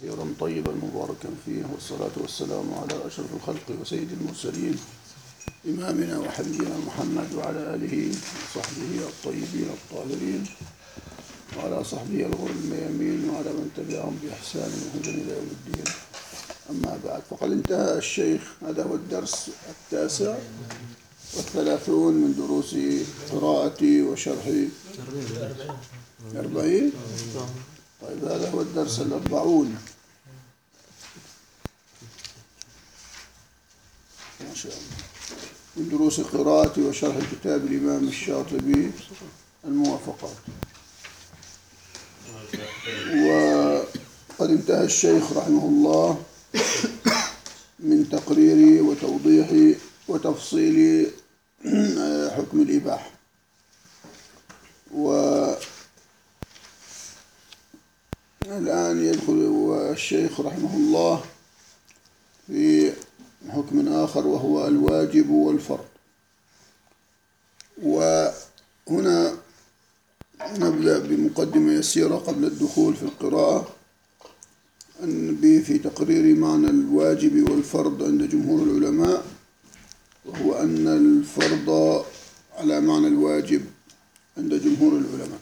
كثيرا طيبا مباركا فيه، والصلاة والسلام على أشرف الخلق وسيد المرسلين إمامنا وحبيبنا محمد وعلى آله وصحبه الطيبين الطاهرين وعلى صحبه الغر الميامين وعلى من تبعهم بإحسان وهدى إلى يوم الدين. أما بعد، فقد انتهى الشيخ، هذا هو الدرس 39 من دروس قراءتي وشرحي 40. طيب، هذا هو الدرس 40 ما شاء الله من دروس قراءتي وشرح كتاب الإمام الشاطبي الموافقات. وقد انتهى الشيخ رحمه الله من تقرير وتوضيح وتفصيل حكم الإباحة، والآن يدخل الشيخ رحمه الله في حكم آخر وهو الواجب والفرض. وهنا نبدأ بمقدمة يسيرة قبل الدخول في القراءة في تقرير معنى الواجب والفرض عند جمهور العلماء، وهو أن الفرض على معنى الواجب عند جمهور العلماء.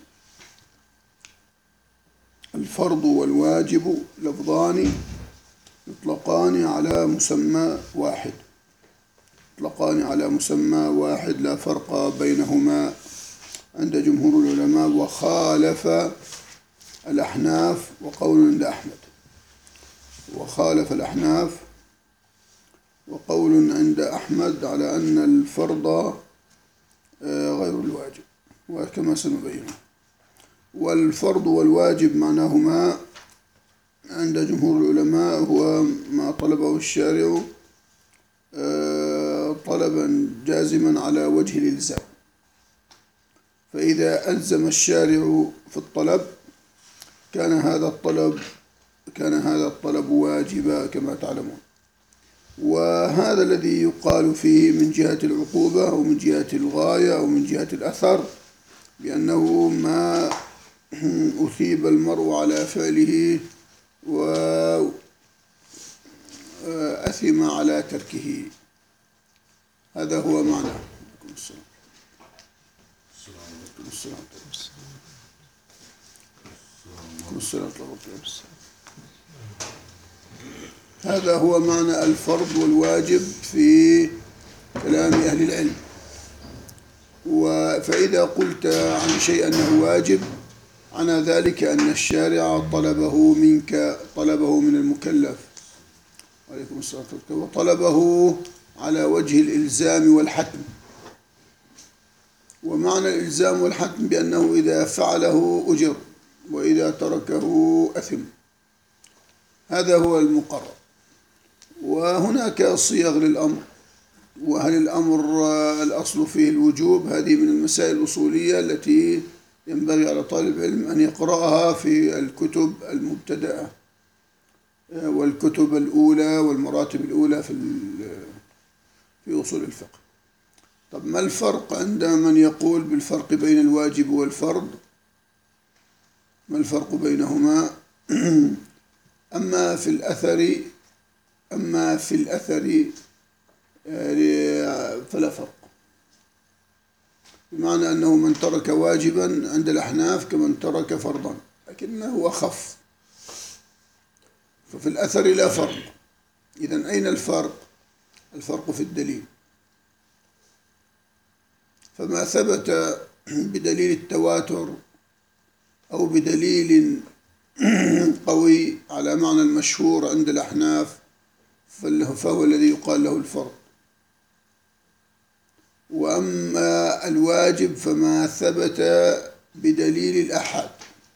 الفرض والواجب لفظان يطلقان على مسمى واحد، لا فرق بينهما عند جمهور العلماء، وخالف الأحناف وقول عند أحمد، على أن الفرض غير الواجب، وكما سنبينه. والفرض والواجب معناهما عند جمهور العلماء هو ما طلبه الشارع طلبا جازما على وجه الإلزام، فإذا ألزم الشارع في الطلب كان هذا الطلب واجبا كما تعلمون. وهذا الذي يقال فيه من جهة العقوبة أو من جهة الغاية أو من جهة الأثر، بأنه ما أثيب المرء على فعله وأثم على تركه. هذا هو معنى. هذا هو معنى الفرض والواجب في كلام أهل العلم. فإذا قلت عن شيء أنه واجب، عن ذلك أن الشارع طلبه منك، طلبه من المكلف عليكم الصلاة والسلام، وطلبه على وجه الإلزام والحتم. ومعنى الإلزام والحتم بأنه إذا فعله أجر وإذا تركه أثم، هذا هو المقرر. وهناك صيغ للأمر، وهل الأمر الأصل فيه الوجوب؟ هذه من المسائل الأصولية التي ينبغي على طالب العلم أن يقرأها في الكتب المبتدأة والكتب الأولى والمراتب الأولى في أصول الفقه. طب ما الفرق عند من يقول بالفرق بين الواجب والفرض؟ ما الفرق بينهما؟ أما في الأثر فلا فرق، بمعنى أنه من ترك واجبا عند الأحناف كمن ترك فرضا، لكنه أخف، ففي الأثر لا فرق. إذن أين الفرق؟ الفرق في الدليل. فما ثبت بدليل التواتر أو بدليل قوي على معنى المشهور عند الأحناف فهو الذي يقال له الفرض. وأما الواجب فما ثبت بدليل الأحاد.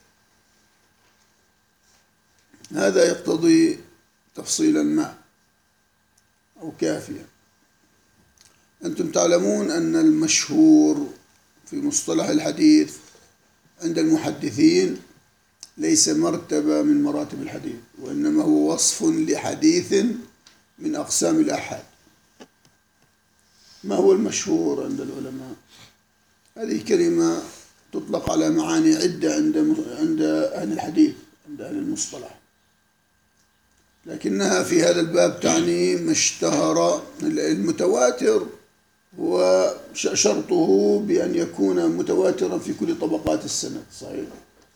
هذا يقتضي تفصيلا ما أو كافيا. أنتم تعلمون أن المشهور في مصطلح الحديث عند المحدثين ليس مرتبة من مراتب الحديث، وإنما هو وصف لحديث من أقسام الآحاد. ما هو المشهور عند العلماء؟ هذه كلمة تطلق على معاني عدة عند أهل الحديث، عند أهل المصطلح. لكنها في هذا الباب تعني ما اشتهر. المتواتر هو شرطه بأن يكون متواترا في كل طبقات السند، صحيح،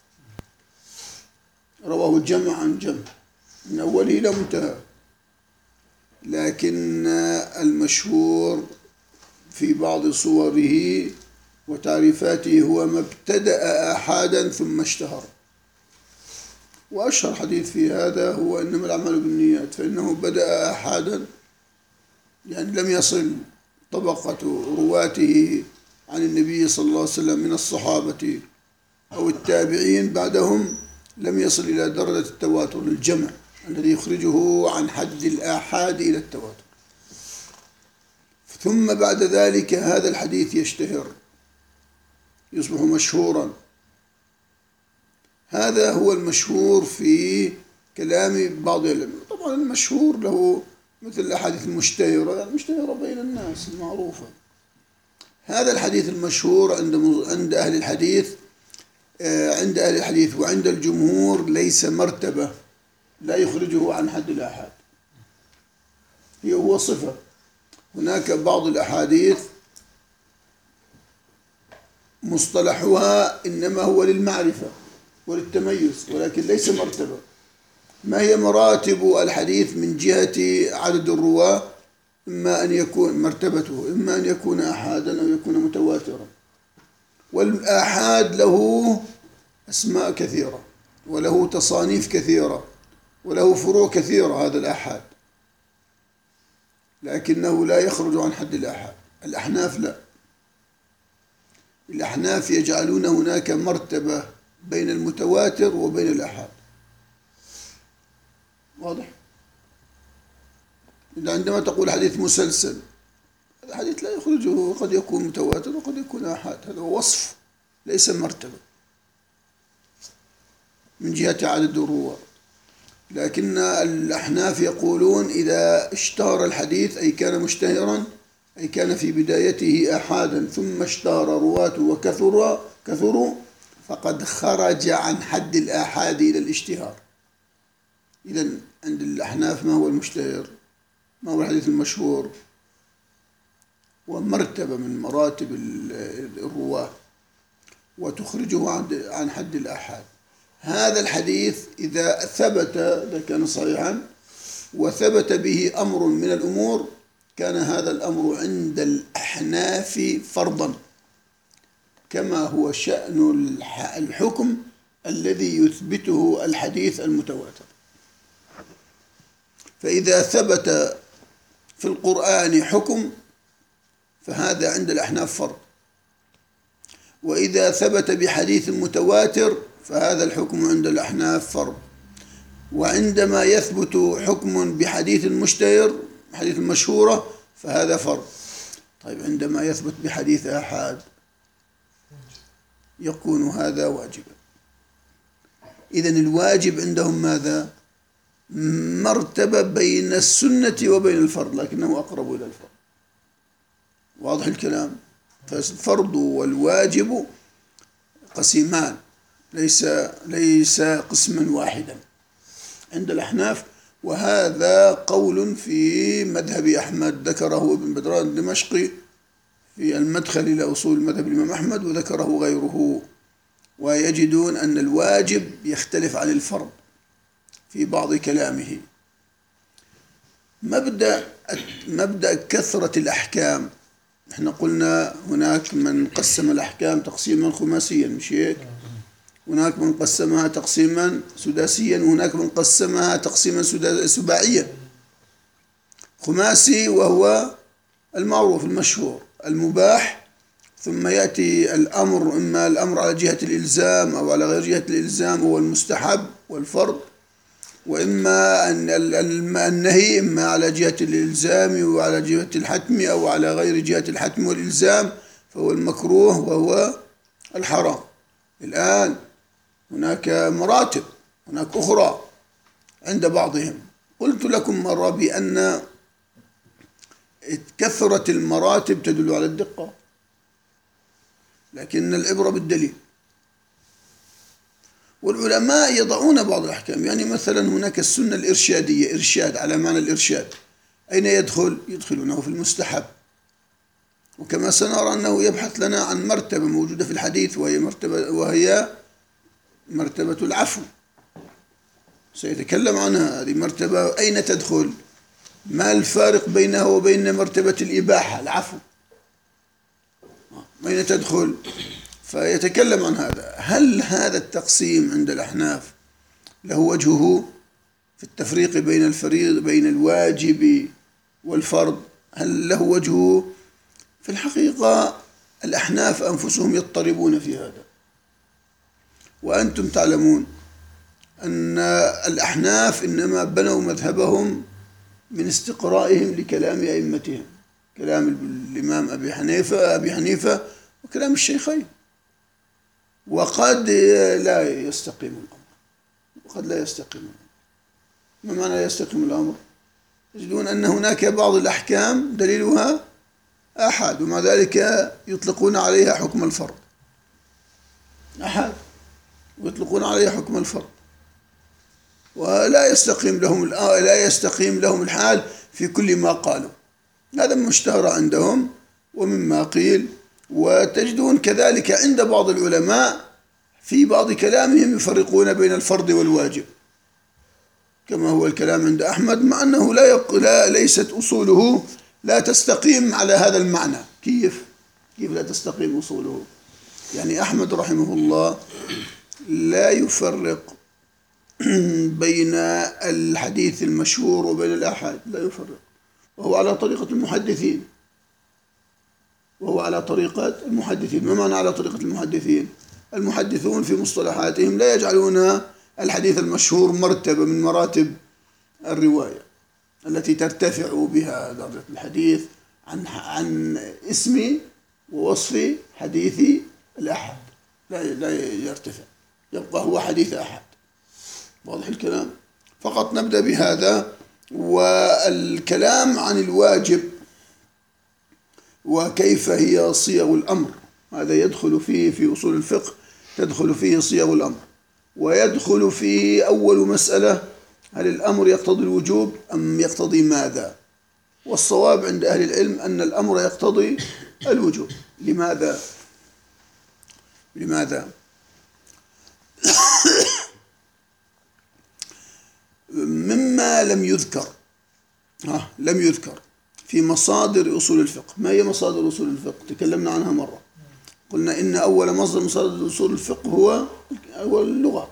رواه جمع عن جمع من أوله إلى منتهى. لكن المشهور في بعض صوره وتعريفاته هو ما ابتدأ آحادا ثم اشتهر. وأشهر حديث في هذا هو إنما الأعمال بالنيات، فإنه بدأ آحادا، يعني لم يصل طبقة رواته عن النبي صلى الله عليه وسلم من الصحابة أو التابعين بعدهم، لم يصل إلى درجة التواتر الجمع الذي يخرجه عن حد الآحاد إلى التواتر. ثم بعد ذلك هذا الحديث يشتهر، يصبح مشهورا. هذا هو المشهور في كلام بعض العلماء. طبعا المشهور له مثل الأحاديث المشتهرة، المشتهرة بين الناس المعروفة. هذا الحديث المشهور عند أهل الحديث، عند أهل الحديث وعند الجمهور ليس مرتبة، لا يخرجه عن حد الآحاد، هو صفة. هناك بعض الأحاديث مصطلحها إنما هو للمعرفة وللتميز، ولكن ليس مرتبة. ما هي مراتب الحديث من جهة عدد الرواة؟ إما أن يكون مرتبته، إما أن يكون آحادا أو يكون متواترا. والآحاد له أسماء كثيرة وله تصانيف كثيرة وله فروع كثيرة هذا الآحاد، لكنه لا يخرج عن حد الآحاد. الأحناف لا، الأحناف يجعلون هناك مرتبة بين المتواتر وبين الآحاد. واضح؟ عندما تقول حديث مسلسل، الحديث لا يخرجه، قد يكون متواتر وقد يكون آحاد، هذا وصف ليس مرتبة من جهة عدد الرواة. لكن الأحناف يقولون إذا اشتهر الحديث أي كان مشتهرا، أي كان في بدايته آحادا ثم اشتهر رواته وكثروا فقد خرج عن حد الآحاد إلى الاشتهار. إذن عند الأحناف ما هو المشتهر؟ ما هو الحديث المشهور؟ ومرتبة من مراتب الرواة وتخرجه عن حد الآحاد. هذا الحديث إذا ثبت، إذا كان صحيحا وثبت به أمر من الأمور، كان هذا الأمر عند الأحناف فرضا، كما هو شأن الحكم الذي يثبته الحديث المتواتر. فإذا ثبت في القرآن حكم فهذا عند الأحناف فرض، وإذا ثبت بحديث متواتر فهذا الحكم عند الأحناف فرض. وعندما يثبت حكم بحديث مشتهر، حديث مشهورة، فهذا فرض. طيب عندما يثبت بحديث آحاد يكون هذا واجبا. إذن الواجب عندهم ماذا؟ مرتبة بين السنة وبين الفرض، لكنه أقرب إلى الفرض. واضح الكلام؟ فالفرض والواجب قسمان، ليس قسما واحدا عند الأحناف. وهذا قول في مذهب أحمد ذكره ابن بدران الدمشقي في المدخل إلى أصول مذهب الإمام أحمد، وذكره غيره. ويجدون أن الواجب يختلف عن الفرض في بعض كلامه. مبدأ كثرة الأحكام، احنا قلنا هناك من قسم الأحكام تقسيما خماسيا، مش هيك؟ هناك من قسمها تقسيما سداسيا، وهناك من قسمها تقسيما سباعيا. خماسي وهو المعروف المشهور المباح، ثم يأتي الأمر، إما الأمر على جهة الإلزام أو على غير جهة الإلزام هو المستحب والفرض، وإما النهي إما على جهة الإلزام وعلى جهة الحتم أو على غير جهة الحتم والإلزام فهو المكروه وهو الحرام. الآن هناك مراتب، هناك أخرى عند بعضهم. قلت لكم مرة بأن كثرة المراتب تدل على الدقة، لكن العبرة بالدليل. والعلماء يضعون بعض الأحكام. يعني مثلا هناك السنة الإرشادية، إرشاد على معنى الإرشاد، أين يدخل؟ يدخلونه في المستحب. وكما سنرى أنه يبحث لنا عن مرتبة موجودة في الحديث، وهي مرتبة العفو، سيتكلم عنها. هذه مرتبة أين تدخل؟ ما الفارق بينها وبين مرتبة الإباحة العفو؟ أين تدخل؟ فيتكلم عن هذا. هل هذا التقسيم عند الأحناف له وجهه في التفريق بين الواجب والفرض؟ هل له وجهه؟ في الحقيقة الأحناف أنفسهم يضطربون في هذا، وأنتم تعلمون أن الأحناف إنما بنوا مذهبهم من استقرائهم لكلام أئمتهم، كلام الإمام أبي حنيفة وكلام الشيخين. وقد لا يستقيم الأمر، وقد لا يستقيم الأمر. ما معنى لا يستقيم الأمر؟ تجدون أن هناك بعض الأحكام دليلها أحد، ومع ذلك يطلقون عليها حكم الفرض. أحد ويطلقون عليها حكم الفرض، ولا يستقيم لهم الحال في كل ما قالوا. هذا مشتهر عندهم ومما قيل. وتجدون كذلك عند بعض العلماء في بعض كلامهم يفرقون بين الفرض والواجب، كما هو الكلام عند أحمد، مع أنه ليست أصوله لا تستقيم على هذا المعنى. كيف لا تستقيم أصوله؟ يعني أحمد رحمه الله لا يفرق بين الحديث المشهور وبين الآحاد، لا يفرق، وهو على طريقة المحدثين. ما معنى على طريقة المحدثين؟ المحدثون في مصطلحاتهم لا يجعلون الحديث المشهور مرتبة من مراتب الرواية التي ترتفع بها درجة الحديث عن اسم ووصف حديث الأحد، لا يرتفع، يبقى هو حديث أحد. واضح الكلام؟ فقط نبدأ بهذا. والكلام عن الواجب وكيف هي صيغ الأمر، هذا يدخل فيه في أصول الفقه، تدخل فيه صيغ الأمر، ويدخل فيه أول مسألة: هل الأمر يقتضي الوجوب أم يقتضي ماذا؟ والصواب عند أهل العلم أن الأمر يقتضي الوجوب. لماذا؟ مما لم يذكر في مصادر أصول الفقه. ما هي مصادر أصول الفقه؟ تكلمنا عنها مرة، قلنا إن أول مصدر مصادر أصول الفقه هو اللغة.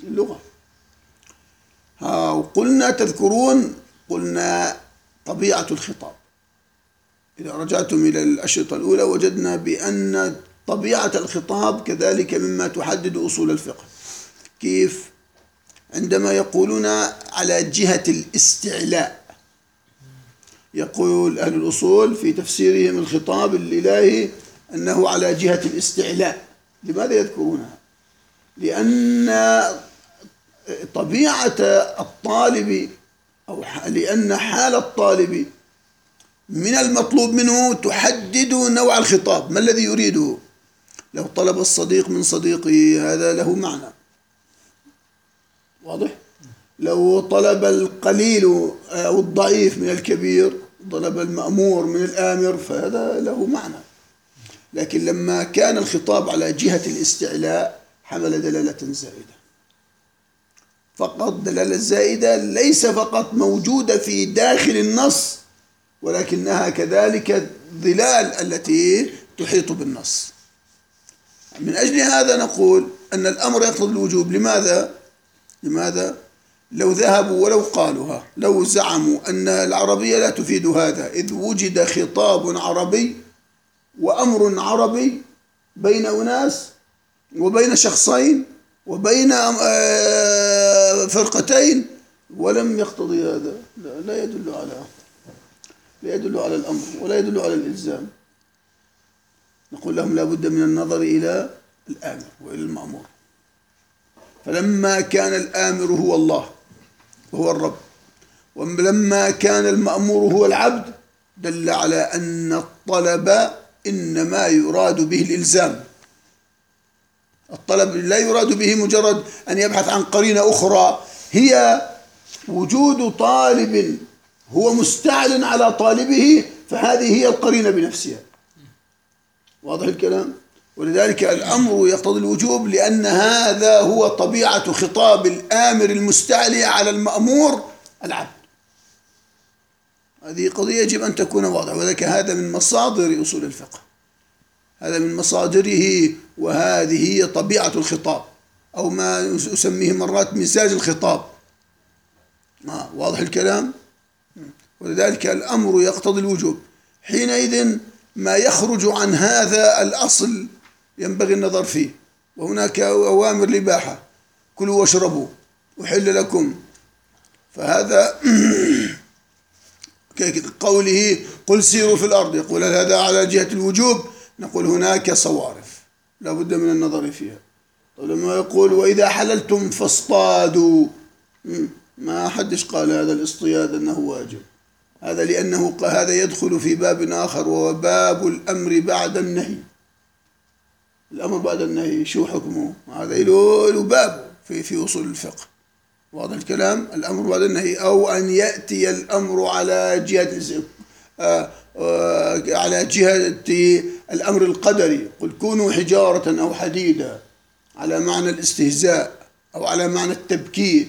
وقلنا تذكرون، قلنا طبيعة الخطاب. إذا رجعتم إلى الأشرطة الأولى وجدنا بأن طبيعة الخطاب كذلك مما تحدد أصول الفقه. كيف؟ عندما يقولون على جهة الاستعلاء، يقول أهل الأصول في تفسيرهم الخطاب الإلهي أنه على جهة الاستعلاء. لماذا يذكرونها؟ لأن طبيعة الطالب، أو لأن حال الطالب من المطلوب منه تحدد نوع الخطاب، ما الذي يريده. لو طلب الصديق من صديقه هذا له معنى، واضح؟ لو طلب القليل أو الضعيف من الكبير، طلب المأمور من الآمر، فهذا له معنى. لكن لما كان الخطاب على جهة الاستعلاء حمل دلالة زائدة. فقط دلالة زائدة ليس فقط موجودة في داخل النص، ولكنها كذلك ظلال التي تحيط بالنص. من أجل هذا نقول أن الأمر يقتضي الوجوب. لماذا؟ لو ذهبوا ولو قالوها، لو زعموا أن العربية لا تفيد هذا، إذ وجد خطاب عربي وأمر عربي بين أناس وبين شخصين وبين فرقتين، ولم يقتضي هذا، لا يدل على الأمر ولا يدل على الإلزام. نقول لهم لا بد من النظر إلى الآمر وإلى المأمور. فلما كان الآمر هو الله وهو الرب، ولما كان المأمور هو العبد، دل على أن الطلب إنما يراد به الإلزام. الطلب لا يراد به مجرد أن يبحث عن قرينة أخرى، هي وجود طالب هو مستعل على طالبه، فهذه هي القرينة بنفسها. واضح الكلام؟ ولذلك الأمر يقتضي الوجوب، لأن هذا هو طبيعة خطاب الآمر المستعلي على المأمور العبد. هذه قضية يجب أن تكون واضحة، وذلك هذا من مصادر أصول الفقه، هذا من مصادره، وهذه هي طبيعة الخطاب، أو ما أسميه مرات مزاج الخطاب. واضح الكلام؟ ولذلك الأمر يقتضي الوجوب. حينئذ ما يخرج عن هذا الأصل ينبغي النظر فيه. وهناك أوامر الإباحة، كلوا واشربوا أحل لكم، فهذا كقوله قل سيروا في الأرض، يقول هذا على جهة الوجوب، نقول هناك صوارف لا بد من النظر فيها. لما يقول وإذا حللتم فاصطادوا، ما حدش قال هذا الاصطياد أنه واجب، هذا لأنه هذا يدخل في باب آخر، وهو باب الأمر بعد النهي. الأمر بعد النهي شو حكمه؟ هذا له باب في أصول الفقه. واضح الكلام؟ الأمر بعد النهي، أو أن يأتي الأمر على جهة الأمر القدري، قل كونوا حجارة أو حديدا، على معنى الاستهزاء أو على معنى التبكيت.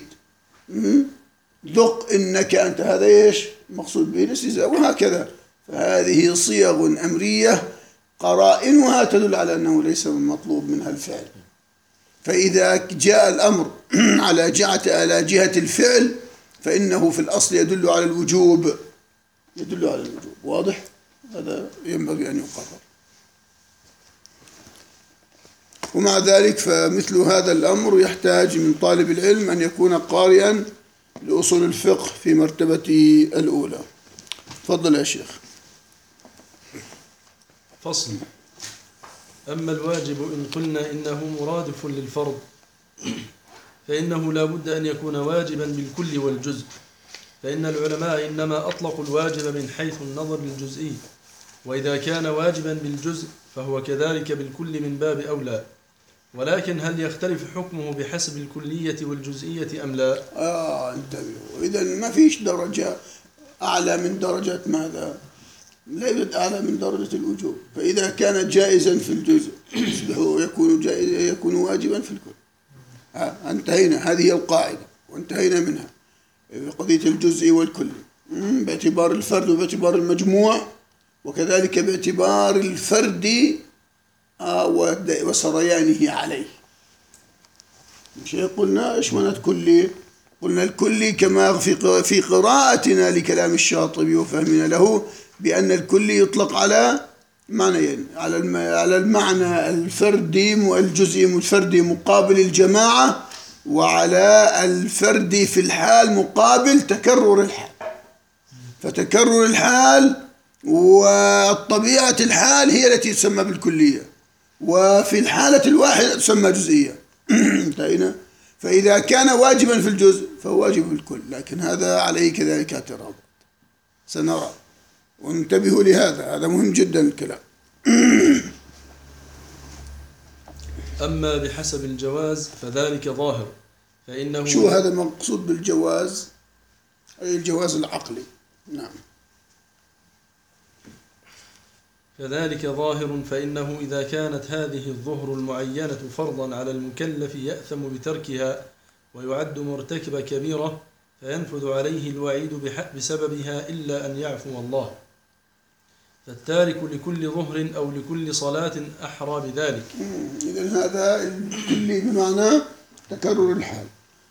ذق إنك أنت، هذا إيش مقصود به؟ الاستهزاء. وهكذا، فهذه صيغ أمرية قرائنها تدل على أنه ليس من مطلوب منها الفعل. فإذا جاء الأمر على جهة الفعل فإنه في الأصل يدل على الوجوب، يدل على الوجوب. واضح؟ هذا ينبغي أن يقرر. ومع ذلك فمثل هذا الأمر يحتاج من طالب العلم أن يكون قارئا لأصول الفقه في مرتبته الأولى. تفضل يا شيخ. فصل. أما الواجب إن قلنا إنه مرادف للفرض فإنه لا بد أن يكون واجبا بالكل والجزء، فإن العلماء إنما أطلقوا الواجب من حيث النظر الجزئي، وإذا كان واجبا بالجزء فهو كذلك بالكل من باب أولى. ولكن هل يختلف حكمه بحسب الكلية والجزئية أم لا؟ انتبهوا، إذا ما فيش درجة أعلى من درجة ماذا؟ لا يوجد أعلى من درجة الوجوب. فإذا كان جائزا في الجزء يكون واجبا في الكل. انتهينا، هذه القاعدة وانتهينا منها، قضية الجزء والكل باعتبار الفرد وباعتبار المجموع، وكذلك باعتبار الفرد وسريانه عليه. مش قلنا ايش معنى كلي؟ قلنا الكلي كما في قراءتنا لكلام الشاطبي وفهمنا له بأن الكلي يطلق على معنيين، على المعنى الفردي الجزئي الفردي مقابل الجماعة، وعلى الفردي في الحال مقابل تكرر الحال. فتكرر الحال وطبيعة الحال هي التي تسمى بالكلية، وفي الحالة الواحدة تسمى جزئية. انتهينا. فإذا كان واجبا في الجزء فهو واجب في الكل، لكن هذا عليه كذلك اعتراض سنرى، وانتبهوا لهذا، هذا مهم جدا الكلام. أما بحسب الجواز فذلك ظاهر، فإنه شو هذا المقصود بالجواز؟ أي الجواز العقلي. نعم. فذلك ظاهر، فإنه إذا كانت هذه الظهر المعينة فرضا على المكلف يأثم بتركها ويعد مرتكب كبيرة، فينفذ عليه الوعيد بسببها إلا أن يعفو الله. فالتارك لكل ظهر أو لكل صلاة أحرى بذلك. إذن هذا الكل بمعنى تكرر الحال.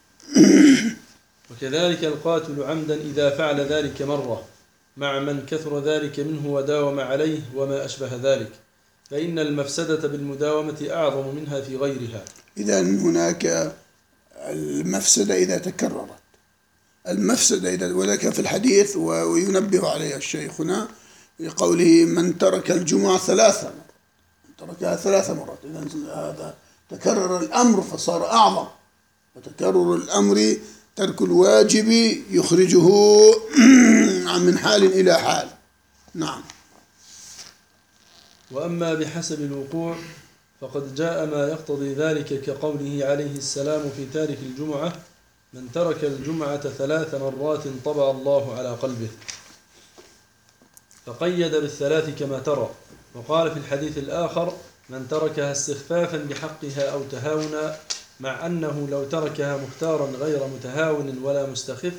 وكذلك القاتل عمدا إذا فعل ذلك مرة مع من كثر ذلك منه وداوم عليه وما أشبه ذلك، فإن المفسدة بالمداومة أعظم منها في غيرها. إذن هناك المفسدة إذا تكررت، المفسدة إذا، ولك في الحديث وينبه عليها الشيخ هنا لقوله من ترك الجمعة 3 مرات، تركها 3 مرات، إذن هذا تكرر الأمر فصار أعظم. وتكرر الأمر ترك الواجب يخرجه من حال إلى حال. نعم. وأما بحسب الوقوع فقد جاء ما يقتضي ذلك كقوله عليه السلام في تارك الجمعة: من ترك الجمعة 3 مرات طبع الله على قلبه، فقيد بالثلاث كما ترى. وقال في الحديث الآخر: من تركها استخفافا بحقها أو تهاونا، مع أنه لو تركها مختارا غير متهاون ولا مستخف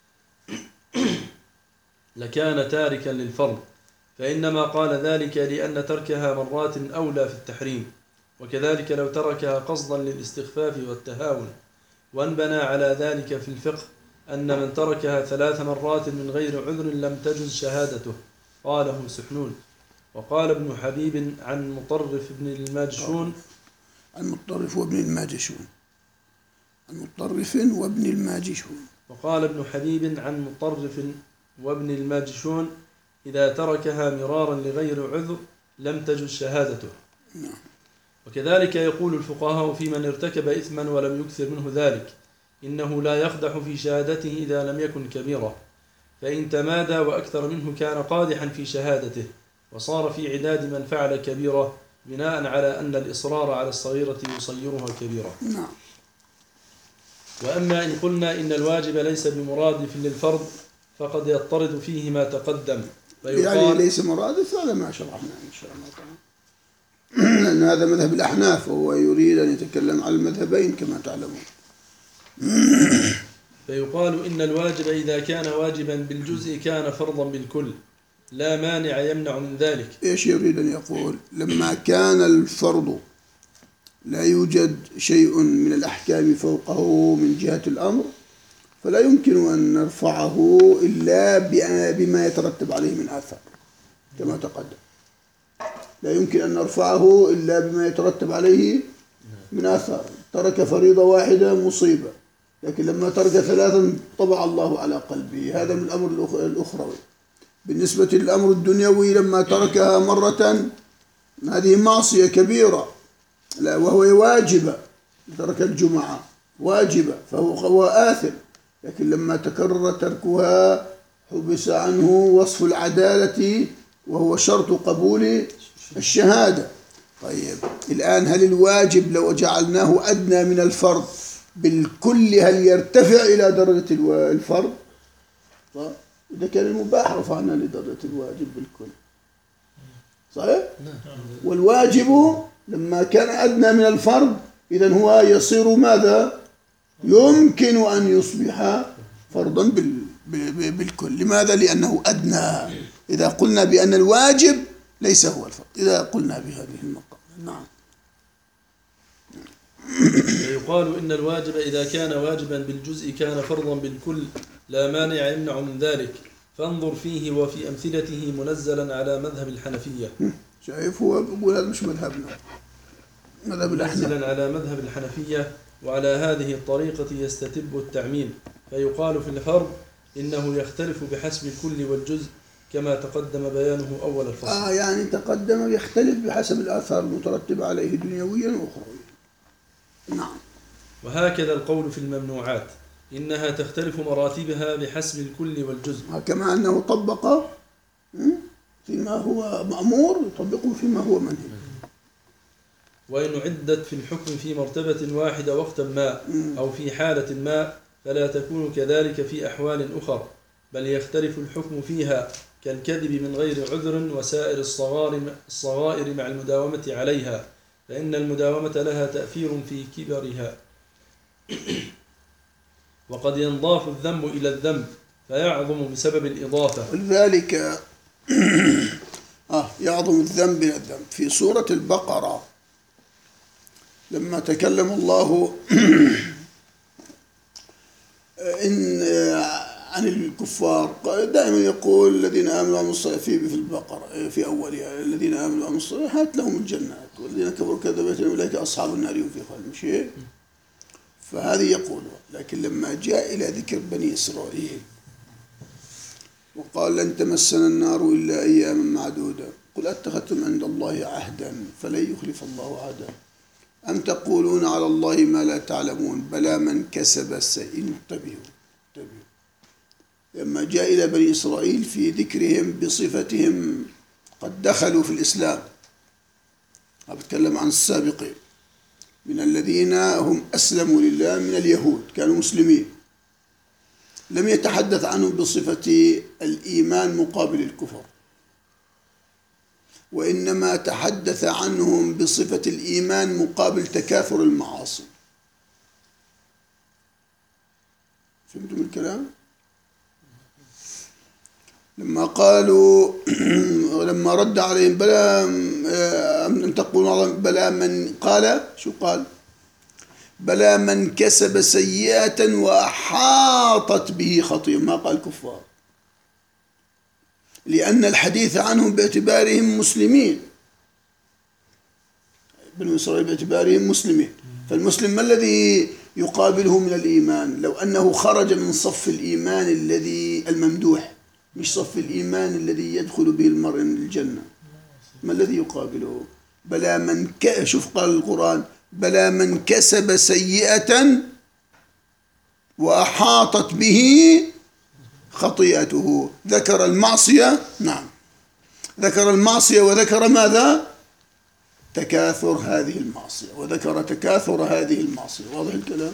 لكان تاركا للفرض، فإنما قال ذلك لأن تركها مرات أولى في التحريم. وكذلك لو تركها قصدا للاستخفاف والتهاون. وانبنى على ذلك في الفقه أن من تركها 3 مرات من غير عذر لم تجز شهادته، قاله سحنون. وقال ابن حبيب عن مطرف بن الماجشون وقال ابن حبيب عن مطرف وابن الماجشون: إذا تركها مرارا لغير عذر لم تجز شهادته. وكذلك يقول الفقهاء في من ارتكب إثما ولم يكثر منه ذلك: إنه لا يقدح في شهادته إذا لم يكن كبيرا، فإن تمادى وأكثر منه كان قادحا في شهادته، وصار في عداد من فعل كبيرة، بناء على أن الإصرار على الصغيرة يصيرها كبيرة. وأما إن قلنا إن الواجب ليس بمرادف للفرض فقد يضطرد فيه ما تقدم، يعني ليس مرادف، هذا ما شرحنا إن شاء الله تعالى، لأن هذا مذهب الأحناف وهو يريد أن يتكلم على المذهبين كما تعلمون. فيقال إن الواجب إذا كان واجبا بالجزء كان فرضا بالكل، لا مانع يمنع من ذلك. إيش يريد أن يقول؟ لما كان الفرض لا يوجد شيء من الأحكام فوقه من جهة الأمر، فلا يمكن أن نرفعه إلا بما يترتب عليه من آثار كما تقدم. لا يمكن أن نرفعه إلا بما يترتب عليه من آثار. ترك فريضة واحدة مصيبة، لكن لما ترك 3 طبع الله على قلبه، هذا من الأمر الأخروي. بالنسبة للأمر الدنيوي لما تركها مرة هذه معصية كبيرة، لا وهو واجبة، ترك الجمعة واجبة فهو آثم، لكن لما تكرر تركها حبس عنه وصف العدالة وهو شرط قبول الشهادة. طيب الآن هل الواجب لو جعلناه أدنى من الفرض بالكل هل يرتفع إلى درجة الفرض؟ إذا كان المباح رفعنا لدرجة الواجب بالكل، صحيح؟ والواجب لما كان أدنى من الفرض إذن هو يصير ماذا؟ يمكن أن يصبح فرضا بالكل. لماذا؟ لأنه أدنى. إذا قلنا بأن الواجب ليس هو الفرض، إذا قلنا بهذه النقطة. نعم. يقال إن الواجب إذا كان واجبا بالجزء كان فرضا بالكل، لا مانع يمنع من ذلك. فانظر فيه وفي أمثلته منزلا على مذهب الحنفية. شايف هو بيقول هذا مش مذهبنا، مذهب الأحناف. منزلا على مذهب الحنفية، وعلى هذه الطريقة يستتب التعميم. فيقال في الفرض إنه يختلف بحسب الكل والجزء كما تقدم بيانه أول الفصل. يعني تقدم يختلف بحسب الآثار المترتبة عليه دنيويا وأخرويا. نعم. وهكذا القول في الممنوعات، إنها تختلف مراتبها بحسب الكل والجزء، كما أنه طبق فيما هو مأمور يطبقه فيما هو منهي. وإن عدت في الحكم في مرتبة واحدة وقتا ما أو في حالة ما فلا تكون كذلك في أحوال أخرى، بل يختلف الحكم فيها كالكذب من غير عذر وسائر الصغائر مع المداومة عليها، فإن المداومة لها تأثير في كبرها. وقد ينضاف الذنب إلى الذنب فيعظم بسبب الإضافة. ولذلك يعظم الذنب إلى الذنب. في سورة البقرة لما تكلم الله عن الكفار دائما يقول الذين آمنوا وعملوا الصالحات في البقرة في أولها الذين آمنوا وعملوا الصالحات لهم الجنات والذين كفروا كذبوا أولئك أصحاب النار هم فيها خالدون. مش فهذه يقولها. لكن لما جاء إلى ذكر بني إسرائيل وقال لن تمسنا النار إلا أياما معدودة قل أتخذتم عند الله عهدا فلن يخلف الله عهده أم تقولون على الله ما لا تعلمون بلى من كسب انتبهوا. لما جاء إلى بني إسرائيل في ذكرهم بصفتهم قد دخلوا في الإسلام بتكلم عن السابقين من الذين هم أسلموا لله من اليهود، كانوا مسلمين، لم يتحدث عنهم بصفة الإيمان مقابل الكفر، وإنما تحدث عنهم بصفة الإيمان مقابل تكاثر المعاصي. فهمتم الكلام؟ لما قالوا لما رد عليهم بلى أن تقولوا بلى من قال شو قال؟ بلى من كسب سيئة وأحاطت به خطيئة، ما قال كفار، لأن الحديث عنهم باعتبارهم مسلمين، بنو إسرائيل باعتبارهم مسلمين، فالمسلم ما الذي يقابله من الإيمان؟ لو أنه خرج من صف الإيمان الذي الممدوح، مش صف الإيمان الذي يدخل به المرء الجنة، ما الذي يقابله؟ بلى من شوف قال القرآن بلى من كسب سيئة وأحاطت به خطيئته، ذكر المعصية، نعم ذكر المعصية وذكر ماذا؟ تكاثر هذه المعصية، وذكر تكاثر هذه المعصية. واضح الكلام؟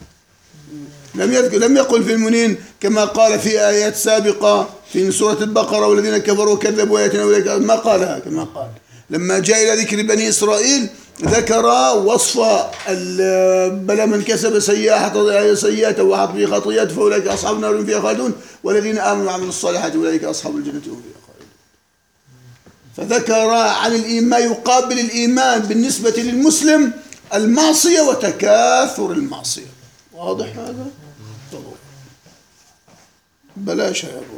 لم يقل في المؤمنين كما قال في آيات سابقة في سورة البقرة والذين كفروا وكذبوا آياتنا، ما قالها كما قال. لما جاء إلى ذكر بني إسرائيل ذكر وصف بلى من كسب سيئة وحط به خطيئة فأولئك أصحاب النار هم فيها خالدون والذين آمنوا وعملوا الصالحات أولئك أصحاب الجنة هم فيها خالدون. فذكر عن الإيمان ما يقابل الإيمان بالنسبة للمسلم المعصية وتكاثر المعصية. واضح هذا؟ طبعا بلاش يا أبو.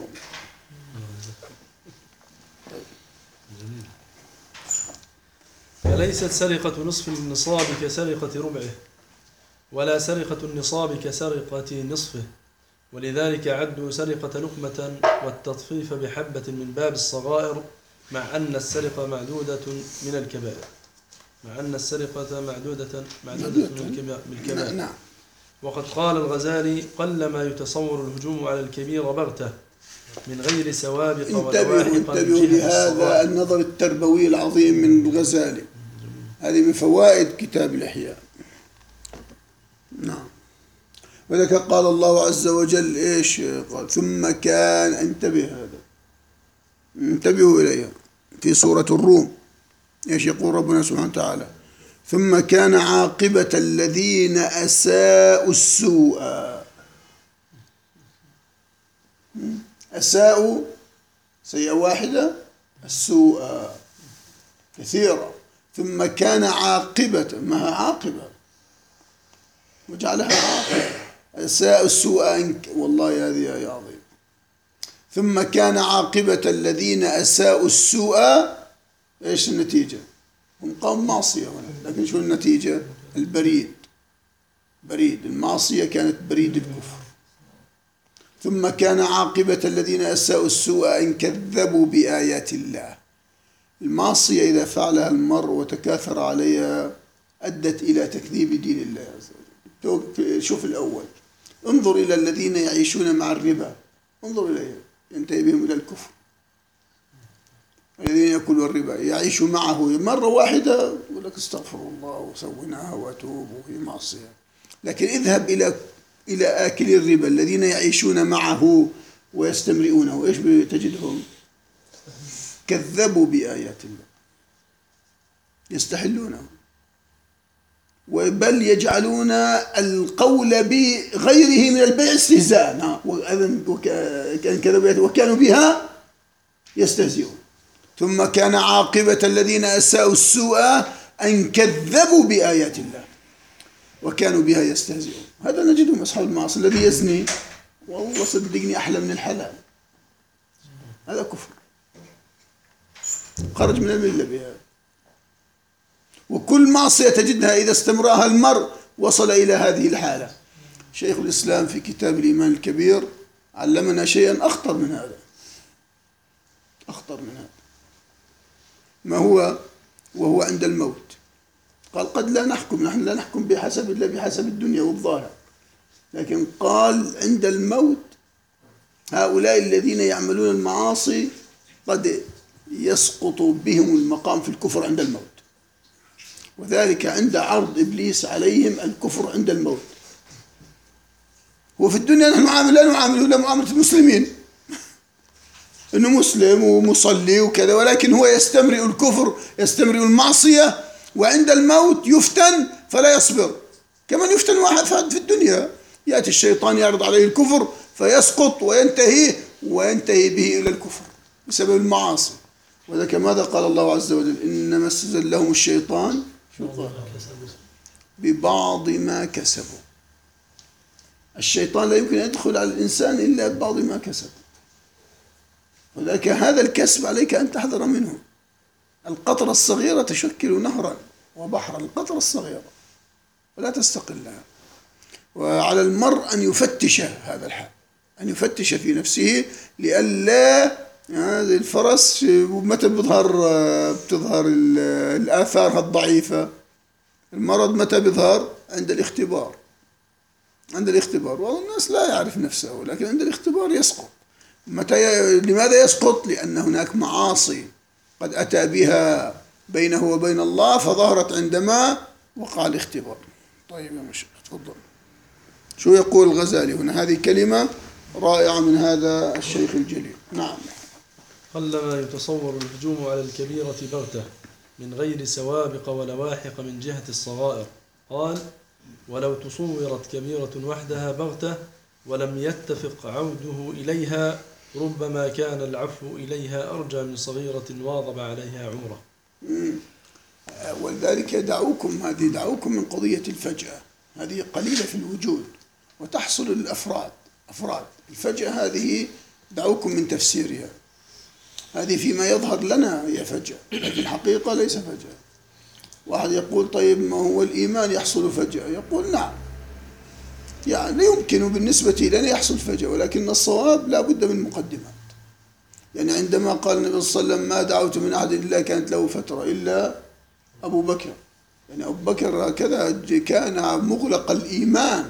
فليست سرقة نصف النصاب كسرقة ربعه، ولا سرقة النصاب كسرقة نصفه، ولذلك عدوا سرقة لقمة والتطفيف بحبة من باب الصغائر، مع أن السرقة معدودة من الكبائر، مع أن السرقة معدودة من الكبائر. نعم. وقد قال الغزالي قلما يتصور الهجوم على الكبير بغتة من غير سوابق ولواحق. انتبهوا لهذا النظر التربوي العظيم من الغزالي، هذه من فوائد كتاب الإحياء. نعم. وذلك قال الله عز وجل إيش قال؟ ثم كان، انتبه هذا، انتبهوا إليها في سورة الروم، إيش يقول ربنا سبحانه وتعالى؟ ثم كان عاقبة الذين أساءوا السوء، أساءوا سيئة واحدة، السوء كثيرة، ثم كان عاقبة، ما عاقبة وجعلها عاقبة، أساءوا السوء والله هذه يا عظيم. ثم كان عاقبة الذين أساءوا السوء، إيش النتيجة؟ هم قوم معصية هنا، لكن شو النتيجة؟ البريد، بريد المعصية كانت بريد الكفر. ثم كان عاقبة الذين أساءوا السوء إن كذبوا بآيات الله. المعصية إذا فعلها المرء وتكاثر عليها أدت إلى تكذيب دين الله عز وجل. شوف الأول، انظر إلى الذين يعيشون مع الربا، انظر إليه ينتهي بهم إلى الكفر. الذين يأكلوا الربا يعيشوا معه مرة واحدة يقول لك استغفر الله وسويناها وأتوب وهي معصية. لكن اذهب إلى آكل الربا الذين يعيشون معه ويستمرئونه، إيش تجدهم؟ كذبوا بآيات الله، يستحلونه، بل يجعلون القول بغيره من البيع استهزاء، وكانوا بها يستهزئون. ثم كان عاقبة الذين أساءوا السوء أن كذبوا بآيات الله وكانوا بها يستهزئون. هذا نجده أصحاب المعاصي. الذي يزني والله صدقني أحلى من الحلال، هذا كفر، خرج من الملة بها. وكل معصية تجدها إذا استمرها المرء وصل إلى هذه الحالة. شيخ الإسلام في كتاب الإيمان الكبير علمنا شيئا أخطر من هذا، أخطر من هذا. ما هو؟ وهو عند الموت قال قد لا نحكم، نحن لا نحكم بحسب الله بحسب الدنيا والظاهر، لكن قال عند الموت هؤلاء الذين يعملون المعاصي قد يسقط بهم المقام في الكفر عند الموت. وذلك عند عرض إبليس عليهم الكفر عند الموت. وفي الدنيا نحن لا نعامله إلا معاملة المسلمين، إنه مسلم ومصلي وكذا، ولكن هو يستمرئ الكفر، يستمرئ المعصية، وعند الموت يفتن فلا يصبر. كمن يفتن واحد في الدنيا، يأتي الشيطان يعرض عليه الكفر فيسقط وينتهي به إلى الكفر بسبب المعاصي. وذلك ماذا قال الله عز وجل؟ إنما استزلهم الشيطان ببعض ما كسبوا. الشيطان لا يمكن أن يدخل على الإنسان إلا ببعض ما كسب، وذلك هذا الكسب عليك أن تحذر منه. القطرة الصغيرة تشكل نهرا وبحرا، القطرة الصغيرة ولا تستقلها. وعلى المرء أن يفتش هذا الحال، أن يفتش في نفسه لئلا هذه الفرس متى بتظهر الآثار الضعيفة. المرض متى بيظهر؟ عند الاختبار. عند الاختبار، والناس لا يعرف نفسه، لكن عند الاختبار يسقط. لماذا يسقط؟ لأن هناك معاصي قد أتى بها بينه وبين الله فظهرت عندما وقع الاختبار. طيب يا مشايخ تفضل. شو يقول الغزالي هنا؟ هذه كلمة رائعة من هذا الشيخ الجليل. نعم. قلما يتصور الهجوم على الكبيرة بغتة من غير سوابق ولواحق من جهة الصغائر. قال: ولو تصورت كبيرة وحدها بغتة ولم يتفق عوده إليها ربما كان العفو إليها أرجى من صغيرة واظب عليها عمره. ولذلك دعوكم من قضية الفجأة، هذه قليلة في الوجود وتحصل للأفراد الفجأة هذه دعوكم من تفسيرها. هذه فيما يظهر لنا هي فجأة، لكن الحقيقة ليس فجأة. واحد يقول: طيب ما هو الإيمان يحصل فجأة؟ يقول: نعم، يعني لا يمكن بالنسبة لنا يحصل فجأة، ولكن الصواب لا بد من مقدمات. يعني عندما قال النبي صلى الله عليه وسلم: ما دعوت من أحد إلا كانت له فترة إلا أبو بكر. يعني أبو بكر هكذا كان مغلق الإيمان،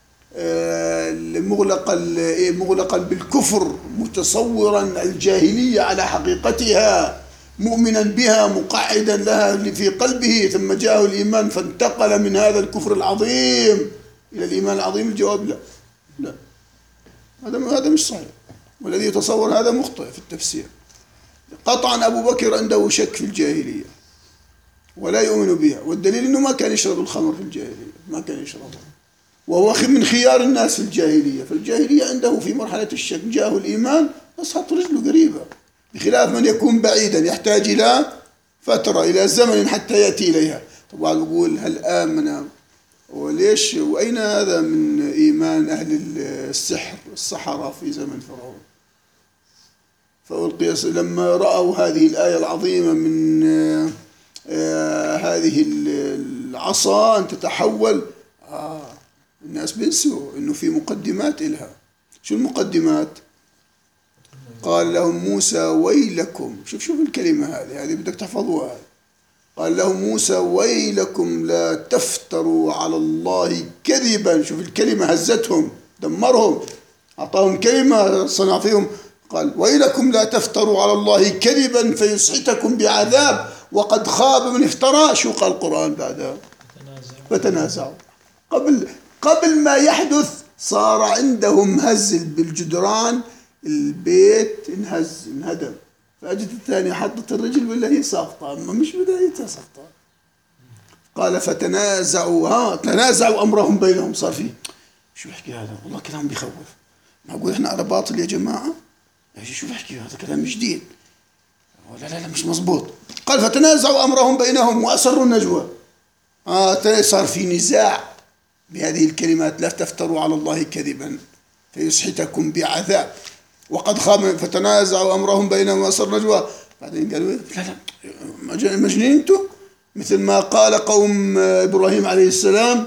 مغلقا بالكفر، متصورا الجاهلية على حقيقتها، مؤمنا بها، مقعدا لها في قلبه، ثم جاءه الإيمان فانتقل من هذا الكفر العظيم إلى الإيمان العظيم. الجواب لا، هذا مش صحيح، والذي يتصور هذا مخطئ في التفسير. قطعا أبو بكر عنده شك في الجاهلية ولا يؤمن بها، والدليل أنه ما كان يشرب الخمر في الجاهلية، ما كان يشربها، وهو من خيار الناس في الجاهلية. فالجاهلية عنده في مرحلة الشك، جاءه الإيمان أصحت رجله قريبة، بخلاف من يكون بعيدا يحتاج إلى فترة، إلى زمن حتى يأتي إليها. طبعا يقول: هل آمن؟ وليش؟ وأين هذا من إيمان أهل السحرة في زمن فرعون؟ فألقي لما رأوا هذه الآية العظيمة من هذه العصا أن تتحول، الناس بينسوا إنه في مقدمات إلها. شو المقدمات؟ قال لهم موسى: ويلكم. شوف الكلمة هذه بدك تحفظوها. قال لهم موسى: ويلكم لا تفتروا على الله كذبا. شوف الكلمة هزتهم، دمرهم، أعطاهم كلمة صنع فيهم. قال: ويلكم لا تفتروا على الله كذبا فيسحتكم بعذاب وقد خاب من افترى. شو قال القرآن بعدها؟ فتنازعوا. قبل ما يحدث صار عندهم هز بالجدران، البيت انهدم، فأجت الثانية حطت الرجل ولا هي ساقطة، أما مش بدايتها ساقطة. قال: تنازعوا أمرهم بينهم. صار فيه شو يحكي هذا؟ والله كلام بيخوف. معقول إحنا على باطل يا جماعة؟ شو يحكي هذا؟ كلام جديد. لا مش مزبوط. قال: فتنازعوا أمرهم بينهم وأسروا النجوى. صار في نزاع بهذه الكلمات: لا تفتروا على الله كذبا فيسحتكم بعذاب وقد خاب. فتنازعوا أمرهم بينهم وأسروا النجوى. بعدين قالوا: لا مجنين انتم، مثل ما قال قوم إبراهيم عليه السلام: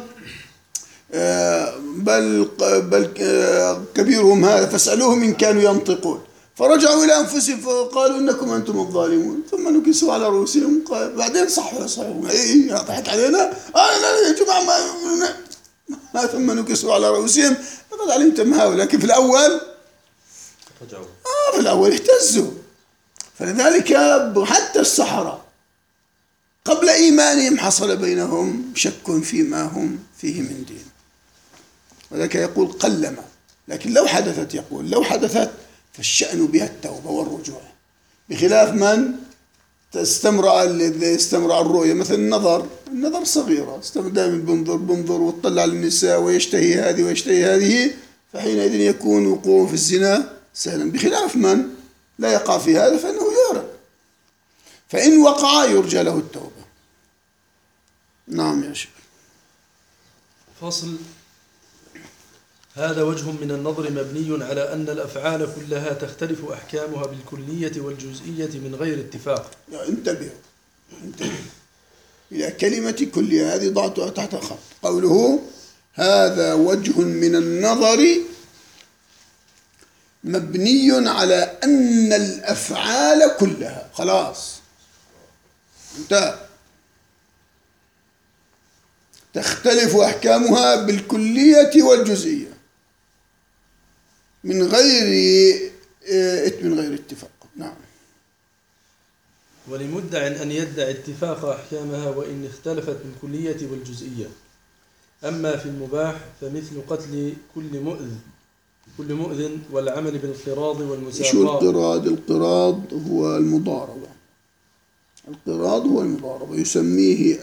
بل كبيرهم هذا فاسألوهم إن كانوا ينطقون. فرجعوا إلى أنفسهم فقالوا: إنكم أنتم الظالمون. ثم نكسوا على رؤوسهم. بعدين صحوا ضحك علينا. لا يا جماعة ثم نكسوا على رؤوسهم لقد علمتم هؤلاء. لكن في الأول اهتزوا. فلذلك حتى السحرة قبل إيمانهم حصل بينهم شك فيما هم فيه من دين، وذلك يقول قلما. لكن لو حدثت، يقول لو حدثت فالشأن بها التوبة والرجوع، بخلاف من استمرأ الرؤية، مثل النظر صغيرة، دائما بنظر وتطلع للنساء ويشتهي هذه ويشتهي هذه، فحينئذ يكون وقوعه في الزنا سهلا، بخلاف من لا يقع في هذا فإنه يعرض، فإن وقع يرجى له التوبة. نعم يا شيخ. فصل. هذا وجه من النظر مبني على أن الأفعال كلها تختلف أحكامها بالكلية والجزئية من غير اتفاق. انتبه إلى كلمة كلية، هذه ضعتها تحت خط. قوله هذا وجه من النظر مبني على أن الأفعال كلها، خلاص انتهى، تختلف أحكامها بالكلية والجزئية من غير اتفاق. نعم. ولمدع أن يدعي اتفاق أحكامها وإن اختلفت بالكلية والجزئية. أما في المباح فمثل قتل كل مؤذن والعمل بالقراض والمساقات. شو القراض؟ القراض هو المضاربة. يسميه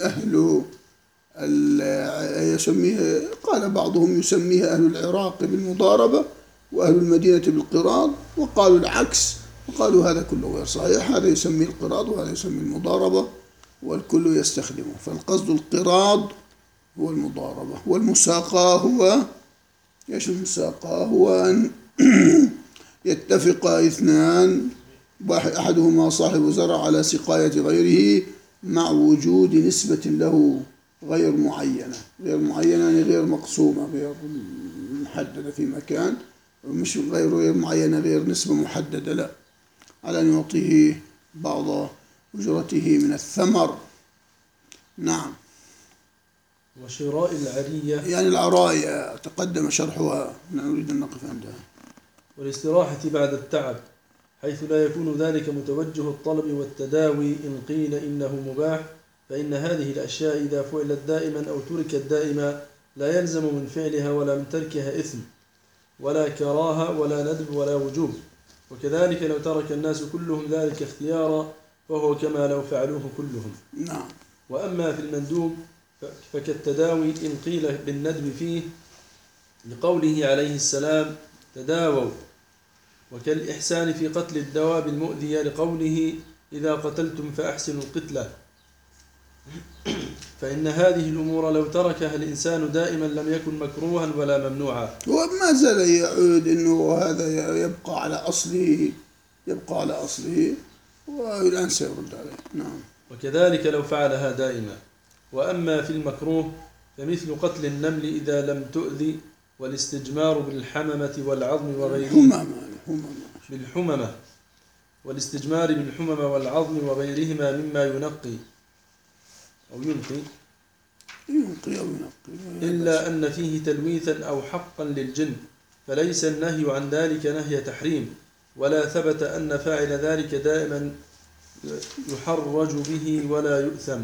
قال بعضهم يسميه أهل العراق بالمضاربة وأهل المدينة بالقراض، وقالوا العكس، وقالوا هذا كله غير صحيح، هذا يسميه القراض وهذا يسميه المضاربة والكل يستخدمه. فالقصد القراض هو المضاربة، والمساقاة هو ايش؟ المساقاة هو أن يتفق اثنان، أحدهما صاحب زرع على سقاية غيره مع وجود نسبة له غير معينة يعني غير مقسومة، غير محددة في مكان، مش غير معينة، غير نسبة محددة، لا، على أن يعطيه بعض أجرته من الثمر. نعم. وشراء العرية، يعني العراية تقدم شرحها، نريد أن نقف عندها. والاستراحة بعد التعب، حيث لا يكون ذلك متوجه الطلب والتداوي. إن قيل إنه مباح فإن هذه الأشياء إذا فعلت دائما أو تركت دائما لا يلزم من فعلها ولا من تركها إثم ولا كراهة ولا ندب ولا وجوب. وكذلك لو ترك الناس كلهم ذلك اختيارا فهو كما لو فعلوه كلهم. نعم. وأما في المندوب فكالتداوي إن قيل بالندب فيه لقوله عليه السلام تداووا، وكالإحسان في قتل الدواب المؤذية لقوله إذا قتلتم فأحسنوا القتلة. فإن هذه الأمور لو تركها الإنسان دائما لم يكن مكروها ولا ممنوعا. وما زال يعود أنه هذا يبقى على أصله والآن سيرد عليه. نعم. وكذلك لو فعلها دائما. وأما في المكروه فمثل قتل النمل إذا لم تؤذي، والاستجمار بالحممة والعظم وغيرهما بالحممة والاستجمار بالحممة والعظم وغيرهما مما ينقي أو ينقي إلا أن فيه تلويثا أو حقا للجن، فليس النهي عن ذلك نهي تحريم، ولا ثبت أن فاعل ذلك دائما يحرج به ولا يؤثم.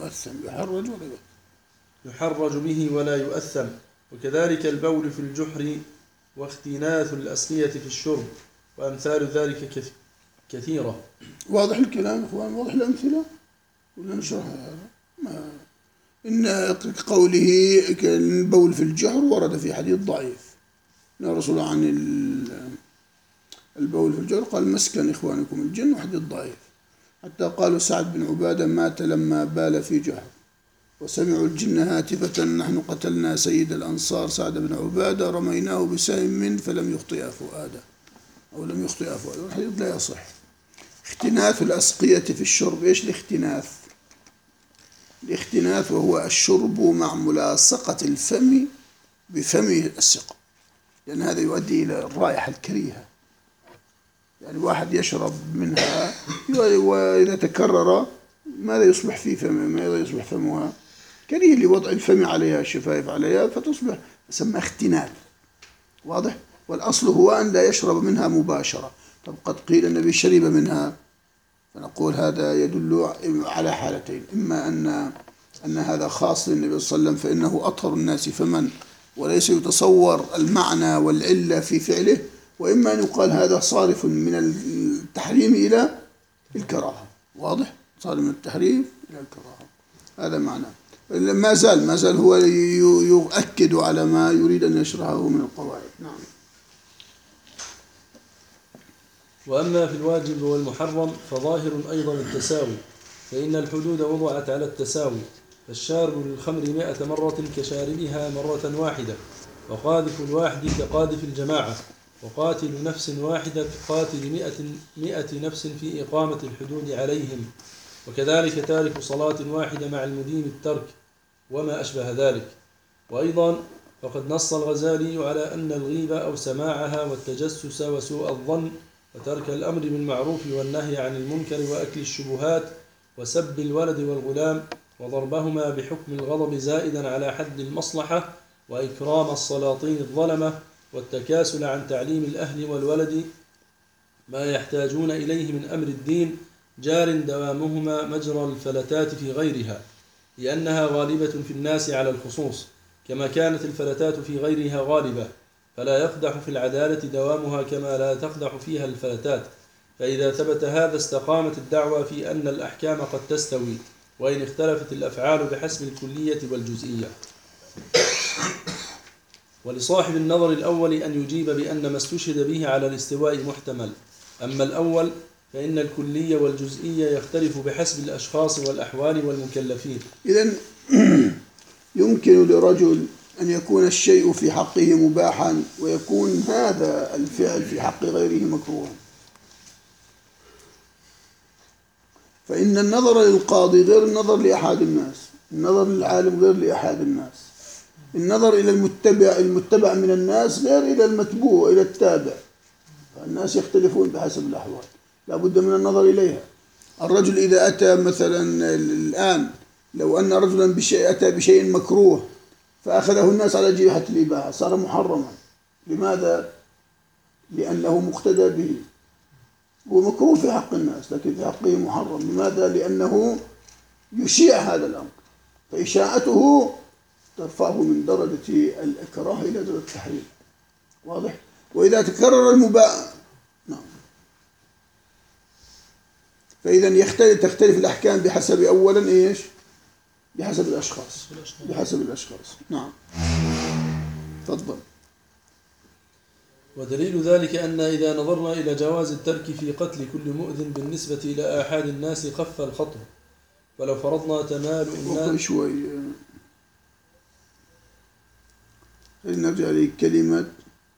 يحرج به ولا يؤثم. وكذلك البول في الجحر واختناث الأسقية في الشرب وأمثال ذلك كثيرة. واضح الكلام إخوان؟ واضح الأمثلة ولا نشرحها؟ إن قوله البول في الجحر ورد في حديث ضعيف، نهى الرسول عن البول في الجحر، قال مسكن إخوانكم الجن، وحديث ضعيف. حتى قالوا سعد بن عبادة مات لما بال في جحر، وسمعوا الجن هاتفة نحن قتلنا سيد الأنصار سعد بن عبادة رميناه بسهم منه فلم يخطئ فؤاده، أو لم يخطئ فؤاده. والحديث لا يصح. اختناث الأسقية في الشرب، إيش الاختناث؟ الاختناث وهو الشرب مع ملاصقة الفم بفم السقا، لأن هذا يؤدي إلى الرائحة الكريهة، يعني واحد يشرب منها وإذا تكرر ماذا يصبح في فمه؟ ماذا يصبح فمها؟ كريه لوضع الفم عليها، الشفايف عليها، فتصبح تسمى اختناث. واضح؟ والأصل هو أن لا يشرب منها مباشرة. طب قد قيل النبي شرب منها فنقول هذا يدل على حالتين: إما أن هذا خاص للنبي صلى الله عليه وسلم فإنه أطهر الناس فمن، وليس يتصور المعنى والعلة في فعله، وإما أن يقال هذا صارف من التحريم إلى الكراهة. واضح؟ صار من التحريم إلى الكراهة، هذا معنى. ما زال هو يؤكد على ما يريد أن يشرحه من القواعد. نعم. وأما في الواجب والمحرم فظاهر أيضا التساوي، فإن الحدود وضعت على التساوي، فالشارب للخمر 100 مرة كشاربها مرة واحدة، وقاذف الواحد كقاذف الجماعة، وقاتل نفس واحدة كقاتل 100 نفس في إقامة الحدود عليهم، وكذلك تارك صلاة واحدة مع المدين الترك وما أشبه ذلك. وأيضا فقد نص الغزالي على أن الغيبة أو سماعها والتجسس وسوء الظن وترك الأمر بالمعروف والنهي عن المنكر وأكل الشبهات وسب الولد والغلام وضربهما بحكم الغضب زائدا على حد المصلحة وإكرام السلاطين الظلمة والتكاسل عن تعليم الأهل والولد ما يحتاجون إليه من أمر الدين جار دوامهما مجرى الفلتات في غيرها، لأنها غالبة في الناس على الخصوص كما كانت الفلتات في غيرها غالبة، فلا يقدح في العدالة دوامها كما لا تقدح فيها الفلتات. فإذا ثبت هذا استقامت الدعوة في أن الأحكام قد تستوي وإن اختلفت الأفعال بحسب الكلية والجزئية. ولصاحب النظر الأول أن يجيب بأن ما استشهد به على الاستواء محتمل. أما الأول فإن الكلية والجزئية يختلف بحسب الأشخاص والأحوال والمكلفين. إذن يمكن لرجل أن يكون الشيء في حقه مباحا ويكون هذا الفعل في حق غيره مكروها، فإن النظر للقاضي غير النظر لأحد الناس، النظر للعالم غير لأحد الناس، النظر إلى المتبع من الناس غير إلى المتبوع إلى التابع، فالناس يختلفون بحسب الأحوال، لا بد من النظر إليها. الرجل إذا أتى مثلا الآن، لو أن رجلا أتى بشيء مكروه فأخذه الناس على جهة الإباحة صار محرما. لماذا؟ لأنه مقتدى به، هو مكروه في حق الناس لكن في حقه محرم. لماذا؟ لأنه يشيع هذا الأمر، فإشاعته ترفعه من درجة الإكراه إلى درجة التحريم. واضح؟ وإذا تكرر المباح نعم. فإذا تختلف الأحكام بحسب أولا إيش؟ بحسب الأشخاص. نعم. تفضل. ودليل ذلك أن إذا نظرنا إلى جواز الترك في قتل كل مؤذن بالنسبة إلى آحاد الناس خف الخطر، ولو فرضنا تمال الناس شوي نرجع لكلمة.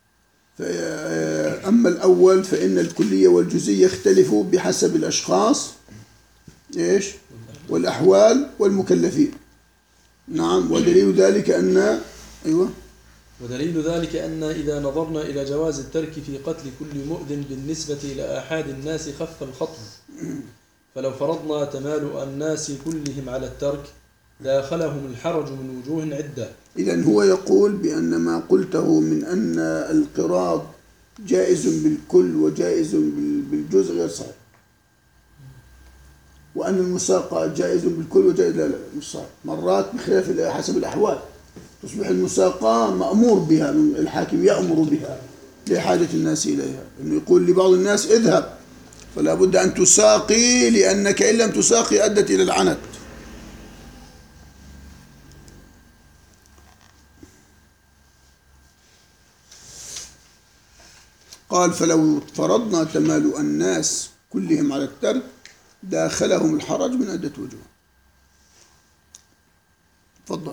أما الأول فإن الكلية والجزئية يختلفوا بحسب الأشخاص إيش؟ والأحوال والمكلفين. نعم. ودليل ذلك أن ودليل ذلك أن إذا نظرنا إلى جواز الترك في قتل كل مؤذن بالنسبة إلى آحاد الناس خف الخطر، فلو فرضنا تمال الناس كلهم على الترك داخلهم الحرج من وجوه عدة. إذن هو يقول بأن ما قلته من أن القراض جائز بالكل وجائز بالجزء غير صحيح، وأن المساقة جائز بالكل وجائز لا مش صحيح. مرات بخلاف حسب الأحوال تصبح المساقة مأمور بها، الحاكم يأمر بها لحاجة الناس إليها، إنه يقول لبعض الناس اذهب فلا بد أن تساقي لأنك إن لم تساقي أدت إلى العنت. قال فلو فرضنا تمال الناس كلهم على الترك داخلهم الحرج من عدة وجوه. تفضل.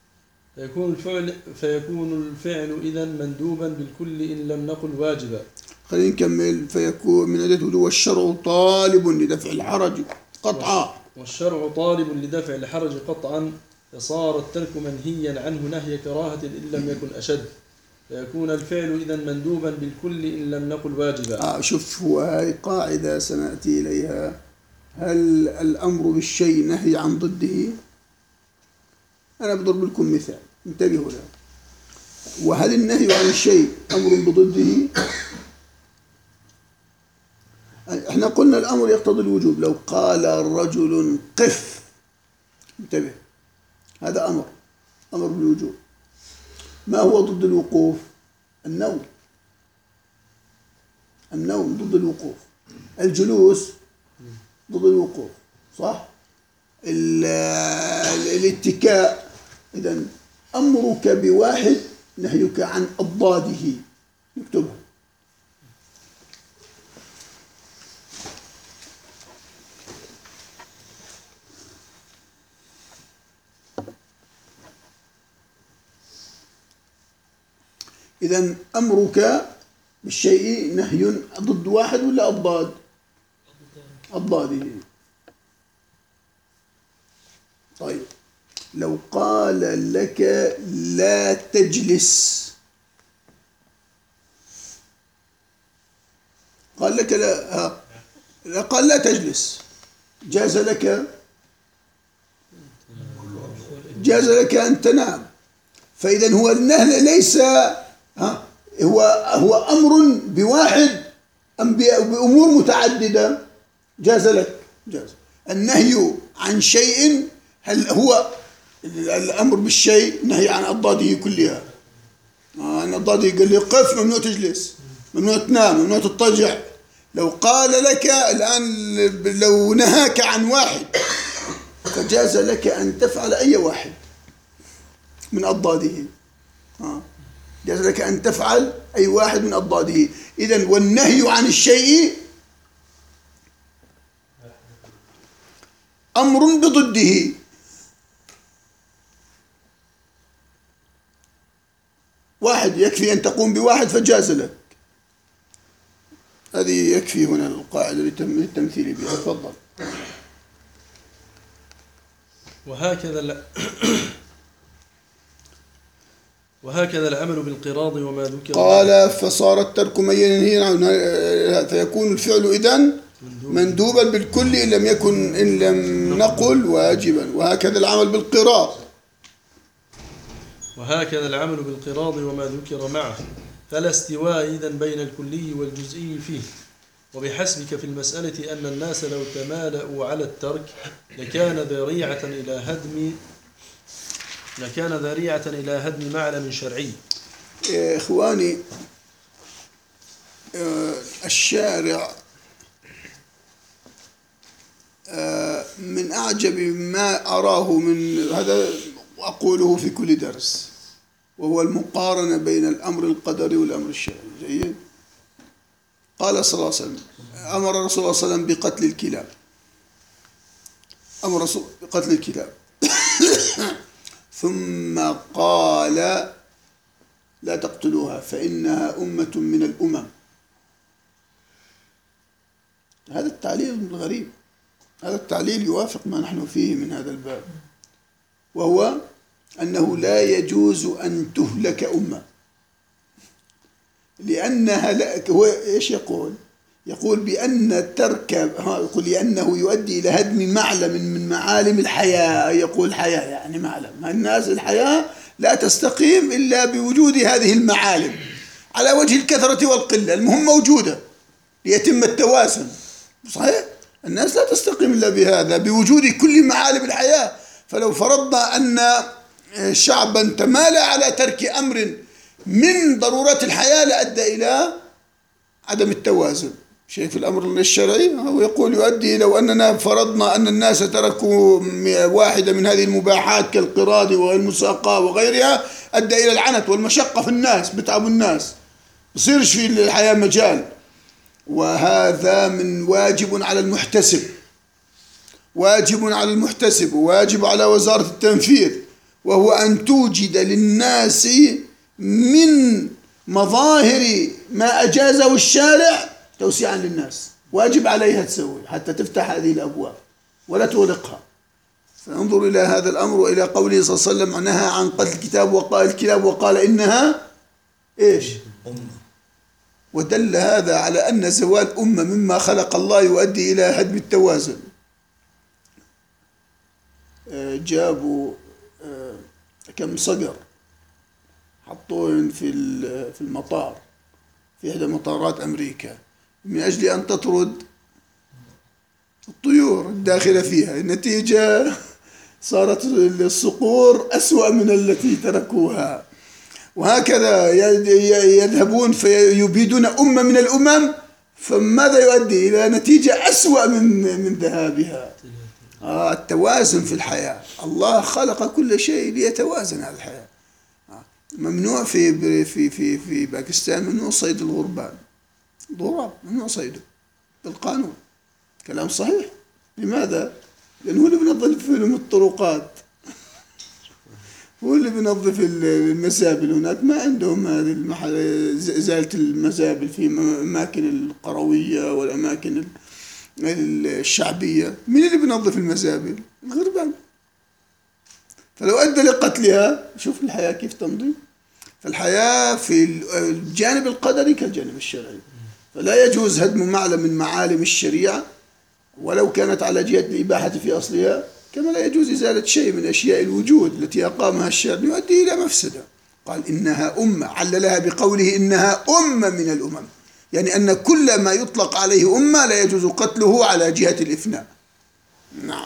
فيكون الفعل إذن مندوبا بالكل إن لم نقل واجبا. خلينا نكمل. فيكون من عدة وجوه. والشرع طالب لدفع الحرج قطعا. والشرع طالب لدفع الحرج قطعا، فصار الترك منهيا عنه نهي كراهة إن لم يكن أشد، فيكون الفعل إذن مندوبا بالكل إن لم نقل واجبا. شوف، هو هاي قاعدة سنأتي إليها. هل الأمر بالشيء نهي عن ضده؟ أنا بضرب لكم مثال انتبهوا له. وهل النهي عن الشيء أمر بضده؟ احنا قلنا الأمر يقتضي الوجوب. لو قال رجل قف، انتبه، هذا أمر بالوجوب. ما هو ضد الوقوف؟ النوم ضد الوقوف، الجلوس ضد الوقوف، صح؟ الاتكاء. إذن أمرك بواحد، نهيك عن أضداده. نكتبها. إذن أمرك بالشيء نهي ضد واحد ولا أضداد؟ أضداده. طيب لو قال لك لا تجلس، قال لك لا، قال لا تجلس، جاز لك أن تنام. فإذا هو النهي ليس هو أمر بواحد أم بأمور متعددة؟ جاز لك، جاز. النهي عن شيء، هل هو الأمر بالشيء نهي عن أضداده كلها؟ عن أضداده قال لي قف، ممنوع تجلس، ممنوع تنام، ممنوع تضطجع. لو قال لك الآن، لو نهاك عن واحد، فجاز لك أن تفعل أي واحد من أضداده. جاز لك أن تفعل أي واحد من أضداده. إذن والنهي عن الشيء أمر بضده. واحد يكفي أن تقوم بواحد فجاز لك. هذه يكفي هنا القاعدة للتمثيل بها. تفضل. وهكذا العمل بالقراض وما ذكر. قال فصار الترك منهيا عنه، فيكون الفعل إذن مندوبا بالكل إن لم نقل واجبا. وهكذا العمل بالقراض. وهكذا العمل بالقراض وما ذكر معه، فلا استواء إذن بين الكلي والجزئي فيه. وبحسبك في المسألة أن الناس لو تمالأوا على الترك لكان ذريعة إلى هدم معلم شرعي. إخواني، الشارع من أعجب ما أراه من هذا، وأقوله في كل درس، وهو المقارنة بين الأمر القدري والأمر الشرعي. جيد. قال صلى الله عليه وسلم، أمر الرسول صلى الله عليه وسلم بقتل الكلاب، أمر الرسول بقتل الكلاب ثم قال لا تقتلوها فإنها أمة من الأمم. هذا التعليل الغريب، هذا التعليل يوافق ما نحن فيه من هذا الباب، وهو أنه لا يجوز أن تهلك أمة، لأنها هو إيش يقول؟ يقول بأن ترك، يقول لأنه يؤدي إلى هدم معلم من معالم الحياة. يقول حياة يعني معلم، الناس الحياة لا تستقيم إلا بوجود هذه المعالم على وجه الكثرة والقلة، المهم موجودة ليتم التوازن. صحيح؟ الناس لا تستقيم إلا بهذا، بوجود كل معالم الحياة. فلو فرضنا أن شعبا تمالى على ترك أمر من ضرورات الحياة لأدى إلى عدم التوازن. شيء في الأمر الشرعي هو يقول يؤدي، لو أننا فرضنا أن الناس تركوا واحدة من هذه المباحات كالقراض والمساقاة وغيرها، أدى إلى العنت والمشقة في الناس، بتعب الناس، يصيرش في الحياة مجال. وهذا من واجب على المحتسب، وواجب على وزارة التنفيذ، وهو أن توجد للناس من مظاهر ما أجازه الشارع توسيعا للناس. واجب عليها تسوي حتى تفتح هذه الأبواب ولا تغلقها. فانظر إلى هذا الأمر وإلى قوله صلى الله عليه وسلم نهى عن قتل الكلاب وقال إنها إيش؟ ودل هذا على أن زوال أمة مما خلق الله يؤدي إلى هدم التوازن. جابوا كم صقر حطوهن في المطار، في إحدى مطارات أمريكا، من أجل أن تطرد الطيور الداخلة فيها. النتيجة صارت الصقور أسوأ من التي تركوها. وهكذا يذهبون فيبيدون أمة من الأمم، فماذا يؤدي؟ إلى نتيجة أسوأ من ذهابها. التوازن في الحياة. الله خلق كل شيء ليتوازن على الحياة. ممنوع في باكستان ممنوع صيد الغربان، الغراب ممنوع صيده بالقانون. كلام صحيح. لماذا؟ لأنه هو اللي بينظف لهم الطرقات، هو اللي بينظف المزابل. هناك ما عندهم هذه إزالة المزابل في الأماكن القروية والأماكن الشعبية. من اللي بينظف المزابل؟ الغربان. فلو أدى لقتلها، شوف الحياة كيف تمضي. فالحياة في الجانب القدري كالجانب الشرعي، فلا يجوز هدم معلم من معالم الشريعة ولو كانت على جهة الإباحة في أصلها، كما لا يجوز إزالة شيء من أشياء الوجود التي أقامها الشرع يؤدي إلى مفسدة. قال إنها أمة، عللها بقوله إنها أمة من الأمم، يعني أن كل ما يطلق عليه أمة لا يجوز قتله على جهة الإفناء. نعم.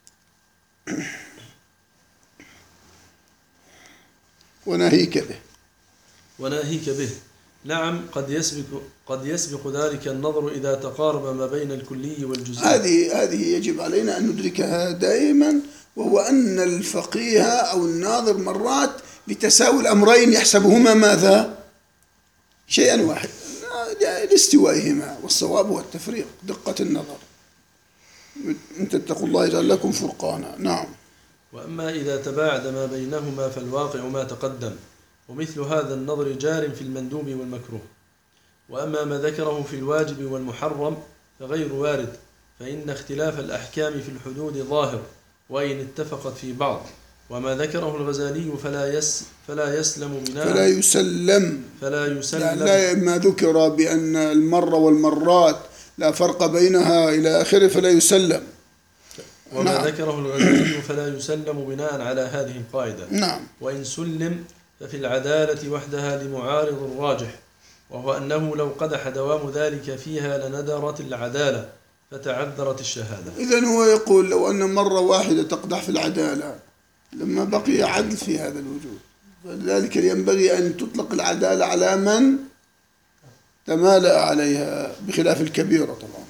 وناهيك به. نعم، قد يسبق ذلك النظر إذا تقارب ما بين الكلي والجزئي. هذه يجب علينا أن ندركها دائما، وهو أن الفقيه أو الناظر مرات لتساوي الأمرين يحسبهما ماذا؟ شيئا واحد لاستوائهما، والصواب هو التفريق، دقة النظر. إن تتقوا الله يجعل لكم فرقانا. نعم. وأما إذا تباعد ما بينهما فالواقع ما تقدم، ومثل هذا النظر جار في المندوب والمكروه. وأما ما ذكره في الواجب والمحرم فغير وارد، فإن اختلاف الأحكام في الحدود ظاهر وإن اتفقت في بعض. وما ذكره الغزالي فلا يسلم بناء فلا يسلم يعني لا ما ذكر بأن المرة والمرات لا فرق بينها إلى آخره فلا يسلم. وما ذكره الغزالي فلا يسلم بناء على هذه القاعدة. نعم. وإن سلم ففي العدالة وحدها لمعارض الراجح، وهو أنه لو قدح دوام ذلك فيها لندرت العدالة فتعذرت الشهادة. إذن هو يقول لو أن مرة واحدة تقدح في العدالة لما بقي عدل في هذا الوجود، فلذلك ينبغي أن تطلق العدالة على من تمالأ عليها، بخلاف الكبيرة طبعا.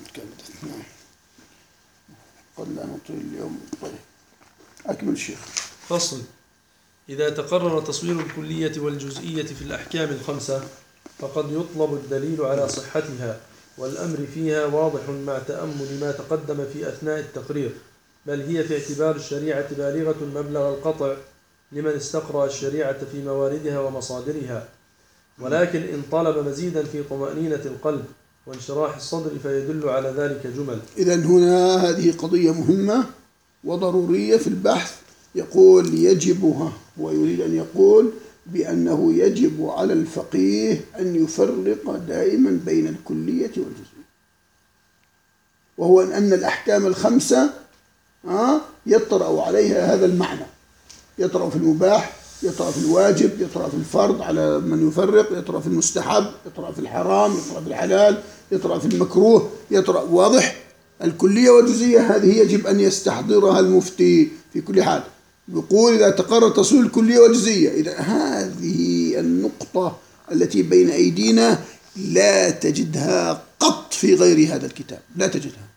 قد لا نطيل اليوم. طيب أكمل شيخ. فصل. إذا تقرر تصوير الكلية والجزئية في الأحكام الخمسة فقد يطلب الدليل على صحتها، والأمر فيها واضح مع تأمل ما تقدم في أثناء التقرير، بل هي في اعتبار الشريعة بالغة مبلغ القطع لمن استقرأ الشريعة في مواردها ومصادرها. ولكن إن طلب مزيدا في طمأنينة القلب وانشراح الصدر فيدل على ذلك جمل. إذن هنا هذه قضية مهمة وضرورية في البحث. يقول يجبها، ويريد أن يقول بأنه يجب على الفقيه أن يفرق دائما بين الكلية والجزئية، وهو أن الأحكام الخمسة يطرأ عليها هذا المعنى، يطرأ في المباح، يطرأ في الواجب، يطرأ في الفرض على من يفرق، يطرأ في المستحب، يطرأ في الحرام، يطرأ في الحلال، يطرأ في المكروه، يطرأ. واضح؟ الكلية والجزئية هذه يجب أن يستحضرها المفتي في كل حال. يقول إذا تقرر تصوير الكلية والجزئية، إذا هذه النقطة التي بين أيدينا لا تجدها قط في غير هذا الكتاب، لا تجدها.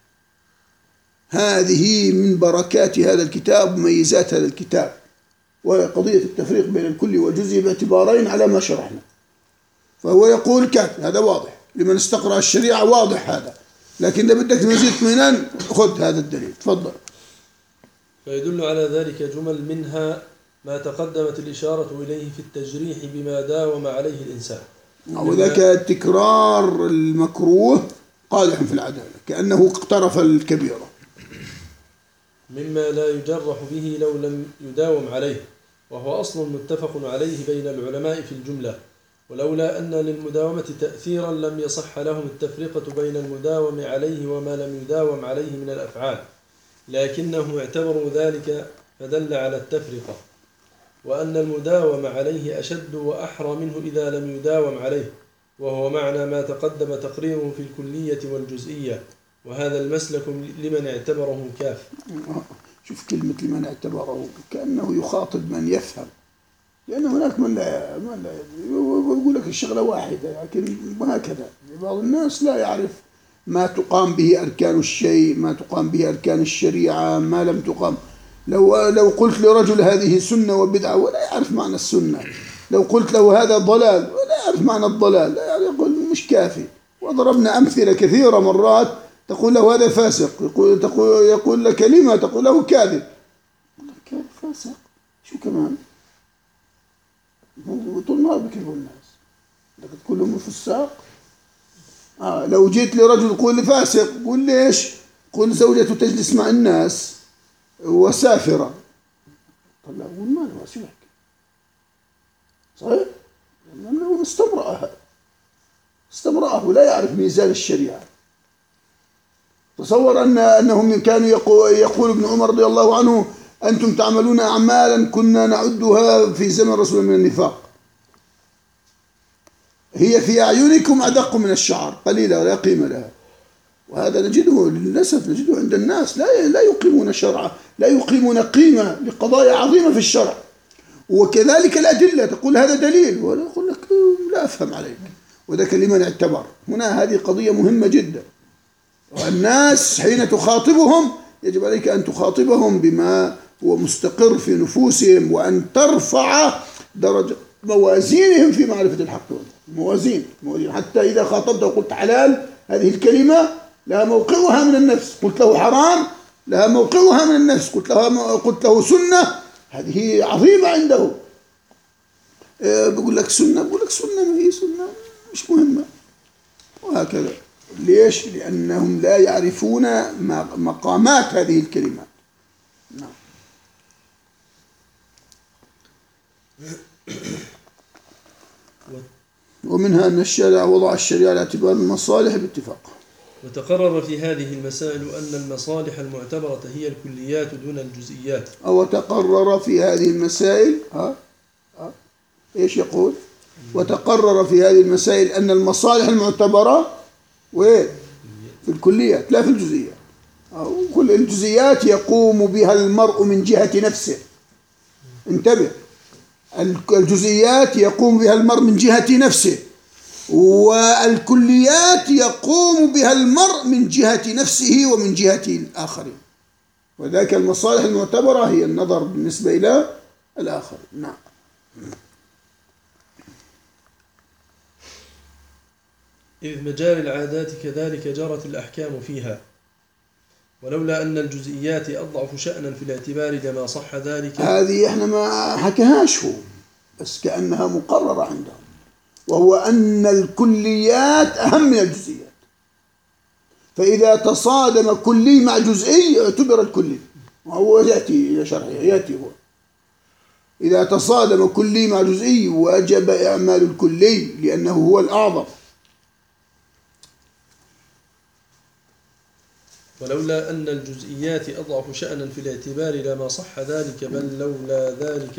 هذه من بركات هذا الكتاب وميزات هذا الكتاب، وهي قضية التفريق بين الكل والجزء باعتبارين على ما شرحنا. فهو يقول كذا، هذا واضح لمن استقرأ الشريعة، واضح هذا. لكن إذا بدك مزيد اطمئنان خذ هذا الدليل. تفضل. فيدل على ذلك جمل، منها ما تقدمت الإشارة إليه في التجريح بما داوم عليه الإنسان، وذاك تكرار المكروه قادح في العدالة كأنه اقترف الكبيرة، مما لا يجرح به لو لم يداوم عليه، وهو أصل متفق عليه بين العلماء في الجملة. ولولا أن للمداومة تأثيرا لم يصح لهم التفرقة بين المداوم عليه وما لم يداوم عليه من الأفعال، لكنهم اعتبروا ذلك فدل على التفرقة، وأن المداوم عليه أشد وأحرى منه إذا لم يداوم عليه، وهو معنى ما تقدم تقريره في الكلية والجزئية. وهذا المسلك لمن اعتبره كاف. شوف كلمة لمن اعتبره، كأنه يخاطب من يفهم، لأن هناك من لا يقول لك الشغلة واحدة، لكن هكذا بعض الناس لا يعرف ما تقام به أركان الشيء، ما تقام به أركان الشريعة، ما لم تقام. لو قلت لرجل هذه سنة وبدعة ولا يعرف معنى السنة، لو قلت له هذا ضلال ولا يعرف معنى الضلال، لا يعني يقول مش كافي. وضربنا أمثلة كثيرة مرات، تقول له هذا فاسق، يقول لك لما، تقول له كاذب، كاذب فاسق شو كمان؟ طول النهار بكذبوا الناس، لكن تقول لهم فساق. لو جيت لرجل تقول لي فاسق، قول ليش؟ قل زوجته تجلس مع الناس وسافرة. طلع قول ما له شو يحكي؟ صحيح؟ لأنه استمرأه لا يعرف ميزان الشريعة. تصور أنهم كانوا يقول ابن عمر رضي الله عنه: أنتم تعملون أعمالا كنا نعدها في زمن رسول من النفاق، هي في أعينكم أدق من الشعر، قليلة لا قيمة لها. وهذا نجده للأسف، نجده عند الناس لا يقيمون شرعا، لا يقيمون قيمة لقضايا عظيمة في الشرع. وكذلك الأدلة، تقول هذا دليل ولا يقول لك لا أفهم عليك، وذاك لمن اعتبر. هنا هذه قضية مهمة جدا، والناس حين تخاطبهم يجب عليك أن تخاطبهم بما هو مستقر في نفوسهم، وأن ترفع درجة موازينهم في معرفة الحق. موازين حتى إذا خاطبته وقلت حلال، هذه الكلمة لها موقعها من النفس، قلت له حرام لها موقعها من النفس، قلت له سنة، هذه عظيمة عنده. بقول لك سنة، بقول لك سنة، ما هي سنة مش مهمة، وهكذا. ليش؟ لأنهم لا يعرفون مقامات هذه الكلمات. نعم. ومنها أن الشارع وضع الشريعة على اعتبار المصالح باتفاق. وتقرر في هذه المسائل أن المصالح المعتبرة هي الكليات دون الجزئيات. أو تقرر في هذه المسائل إيش يقول؟ وتقرر في هذه المسائل أن المصالح المعتبرة وين؟ في الكليات لا في الجزئيات. كل الجزئيات يقوم بها المرء من جهة نفسه. انتبه، الجزئيات يقوم بها المرء من جهة نفسه، والكليات يقوم بها المرء من جهة نفسه ومن جهة الآخرين. وذلك المصالح المعتبرة هي النظر بالنسبة إلى الآخر. نعم. إذ مجال العادات كذلك جرت الأحكام فيها، ولولا أن الجزئيات أضعف شأنا في الاعتبار لما صح ذلك. هذه إحنا ما حكاهاش هو، بس كأنها مقررة عندهم، وهو أن الكليات أهم من الجزئيات. فإذا تصادم كلي مع جزئي اعتبر الكلي، وهو يأتي إلى شرحه، يأتي هو. إذا تصادم كلي مع جزئي وجب إعمال الكلي لأنه هو الأعظم. ولولا أن الجزئيات أضعف شأنا في الاعتبار لما صح ذلك، بل لولا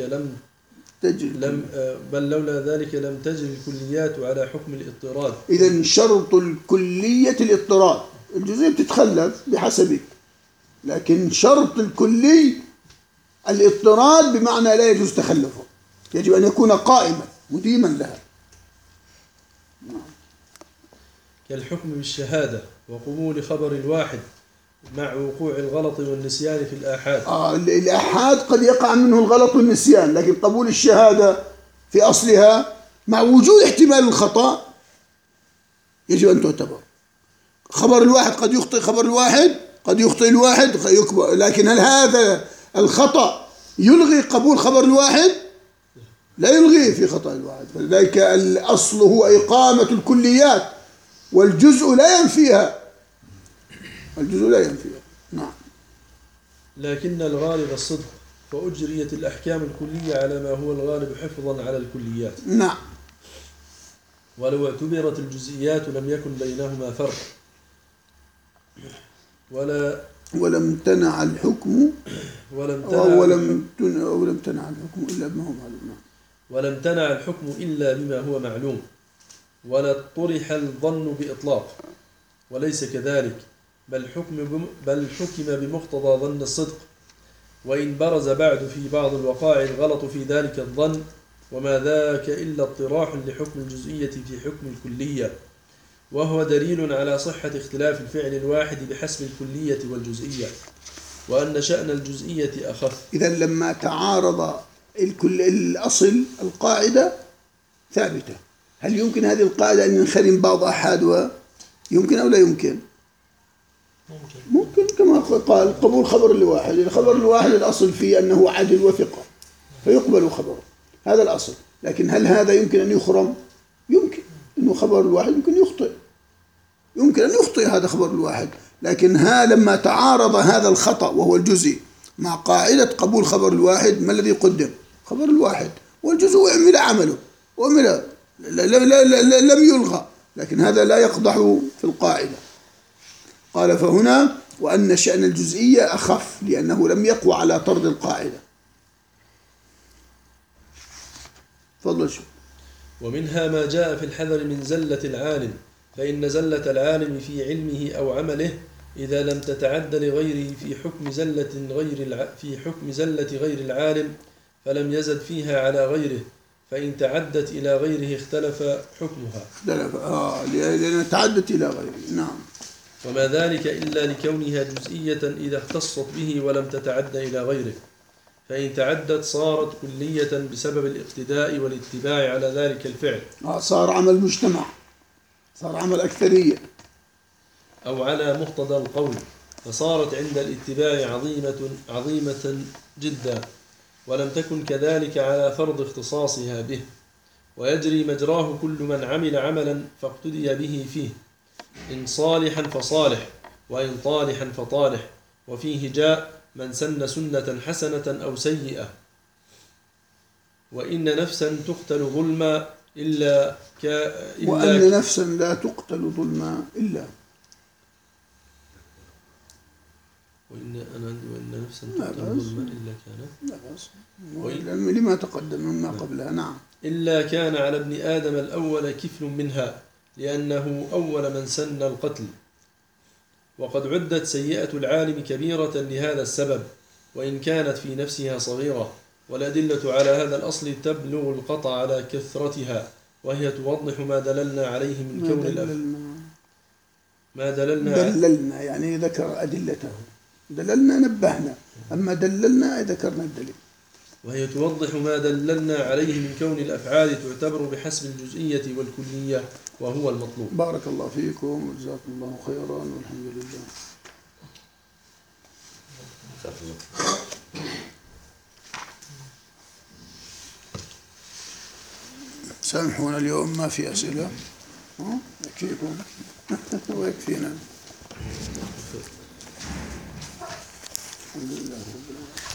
ذلك لم تجري الكليات على حكم الاضطراد. إذن شرط الكلية الاضطراد، الجزئية بتتخلف بحسبك، لكن شرط الكلي الاضطراد، بمعنى لا يجوز تخلفه، يجب أن يكون قائما مديما لها. كالحكم بالشهادة وقبول خبر الواحد مع وقوع الغلط والنسيان في الآحاد. الآحاد قد يقع منه الغلط والنسيان، لكن قبول الشهادة في أصلها مع وجود احتمال الخطأ يجب أن تعتبر. خبر الواحد قد يخطئ، خبر الواحد قد يخطئ الواحد يكبر، لكن هل هذا الخطأ يلغي قبول خبر الواحد؟ لا يلغيه في خطأ الواحد. فلذلك الأصل هو إقامة الكليات، والجزء لا ينفيها، الجزء لا ينفيها. نعم. لكن الغالب الصدق، فأجريت الأحكام الكلية على ما هو الغالب حفظا على الكليات. نعم. ولو اعتبرت الجزئيات لم يكن بينهما فرق، ولم تنع الحكم إلا بما هو معلوم. ولا طرح الظن بإطلاق، وليس كذلك، بل حكم بمقتضى ظن الصدق، وإن برز بعد في بعض الوقائع الغلط في ذلك الظن، وما ذاك إلا اطراح لحكم الجزئية في حكم الكلية، وهو دليل على صحة اختلاف الفعل الواحد بحسب الكلية والجزئية، وأن شأن الجزئية أخف. إذا لما تعارض الأصل القاعدة ثابتة، هل يمكن هذه القاعدة أن ينخرم بعض أحادها؟ يمكن أو لا يمكن؟ ممكن كما قال قبول خبر الواحد. الخبر الواحد الأصل فيه أنه عدل وثقة فيقبل خبره، هذا الأصل. لكن هل هذا يمكن أن يخرم؟ يمكن، إنه خبر الواحد يمكن يخطئ، يمكن أن يخطئ هذا خبر الواحد. لكن لما تعارض هذا الخطأ وهو الجزء مع قاعدة قبول خبر الواحد، ما الذي قدم؟ خبر الواحد، والجزء عمل عمله وعمل لم يلغى، لكن هذا لا يقدح في القاعدة. قال فهنا وأن شأن الجزئية أخف لأنه لم يقوى على طرد القاعدة. تفضل. شو ومنها ما جاء في الحذر من زلة العالم، فإن زلة العالم في علمه أو عمله إذا لم تتعد لغيره في حكم زلة غير العالم فلم يزد فيها على غيره، فإن تعدت إلى غيره اختلف حكمها. لأن تعدت إلى غيره. نعم. وما ذلك إلا لكونها جزئية إذا اختصت به ولم تتعد إلى غيره، فإن تعدت صارت كلية بسبب الاقتداء والاتباع على ذلك الفعل، صار عمل مجتمع، صار عمل أكثرية، أو على مقتضى القول، فصارت عند الاتباع عظيمة جدا، ولم تكن كذلك على فرض اختصاصها به، ويجري مجراه كل من عمل عملا فاقتدي به فيه، إن صالحا فصالح، وإن طالحا فطالح. وفيه جاء من سن سنة حسنة أو سيئة، وإن نفسا تقتل ظلما وأن نفسا لا تقتل ظلما إلا وإن نفسا تقتل ظلما إلا كان لما تقدم مما قبلها. نعم. إلا كان على ابن آدم الأول كفل منها، لأنه أول من سن القتل. وقد عدت سيئة العالم كبيرة لهذا السبب، وإن كانت في نفسها صغيرة، والأدلة على هذا الأصل تبلغ القطع على كثرتها، وهي توضح ما دللنا عليه من كون ما دللنا يعني ذكر أدلته. دللنا نبهنا، أما دللنا ذكرنا الدليل. وهي توضح ما دللنا عليه من كون الأفعال تعتبر بحسب الجزئية والكلية، وهو المطلوب. بارك الله فيكم وجزاكم الله خيرا والحمد لله. سامحونا اليوم ما في أسئلة، يكفيكم ويكفينا. الحمد لله رب العالمين.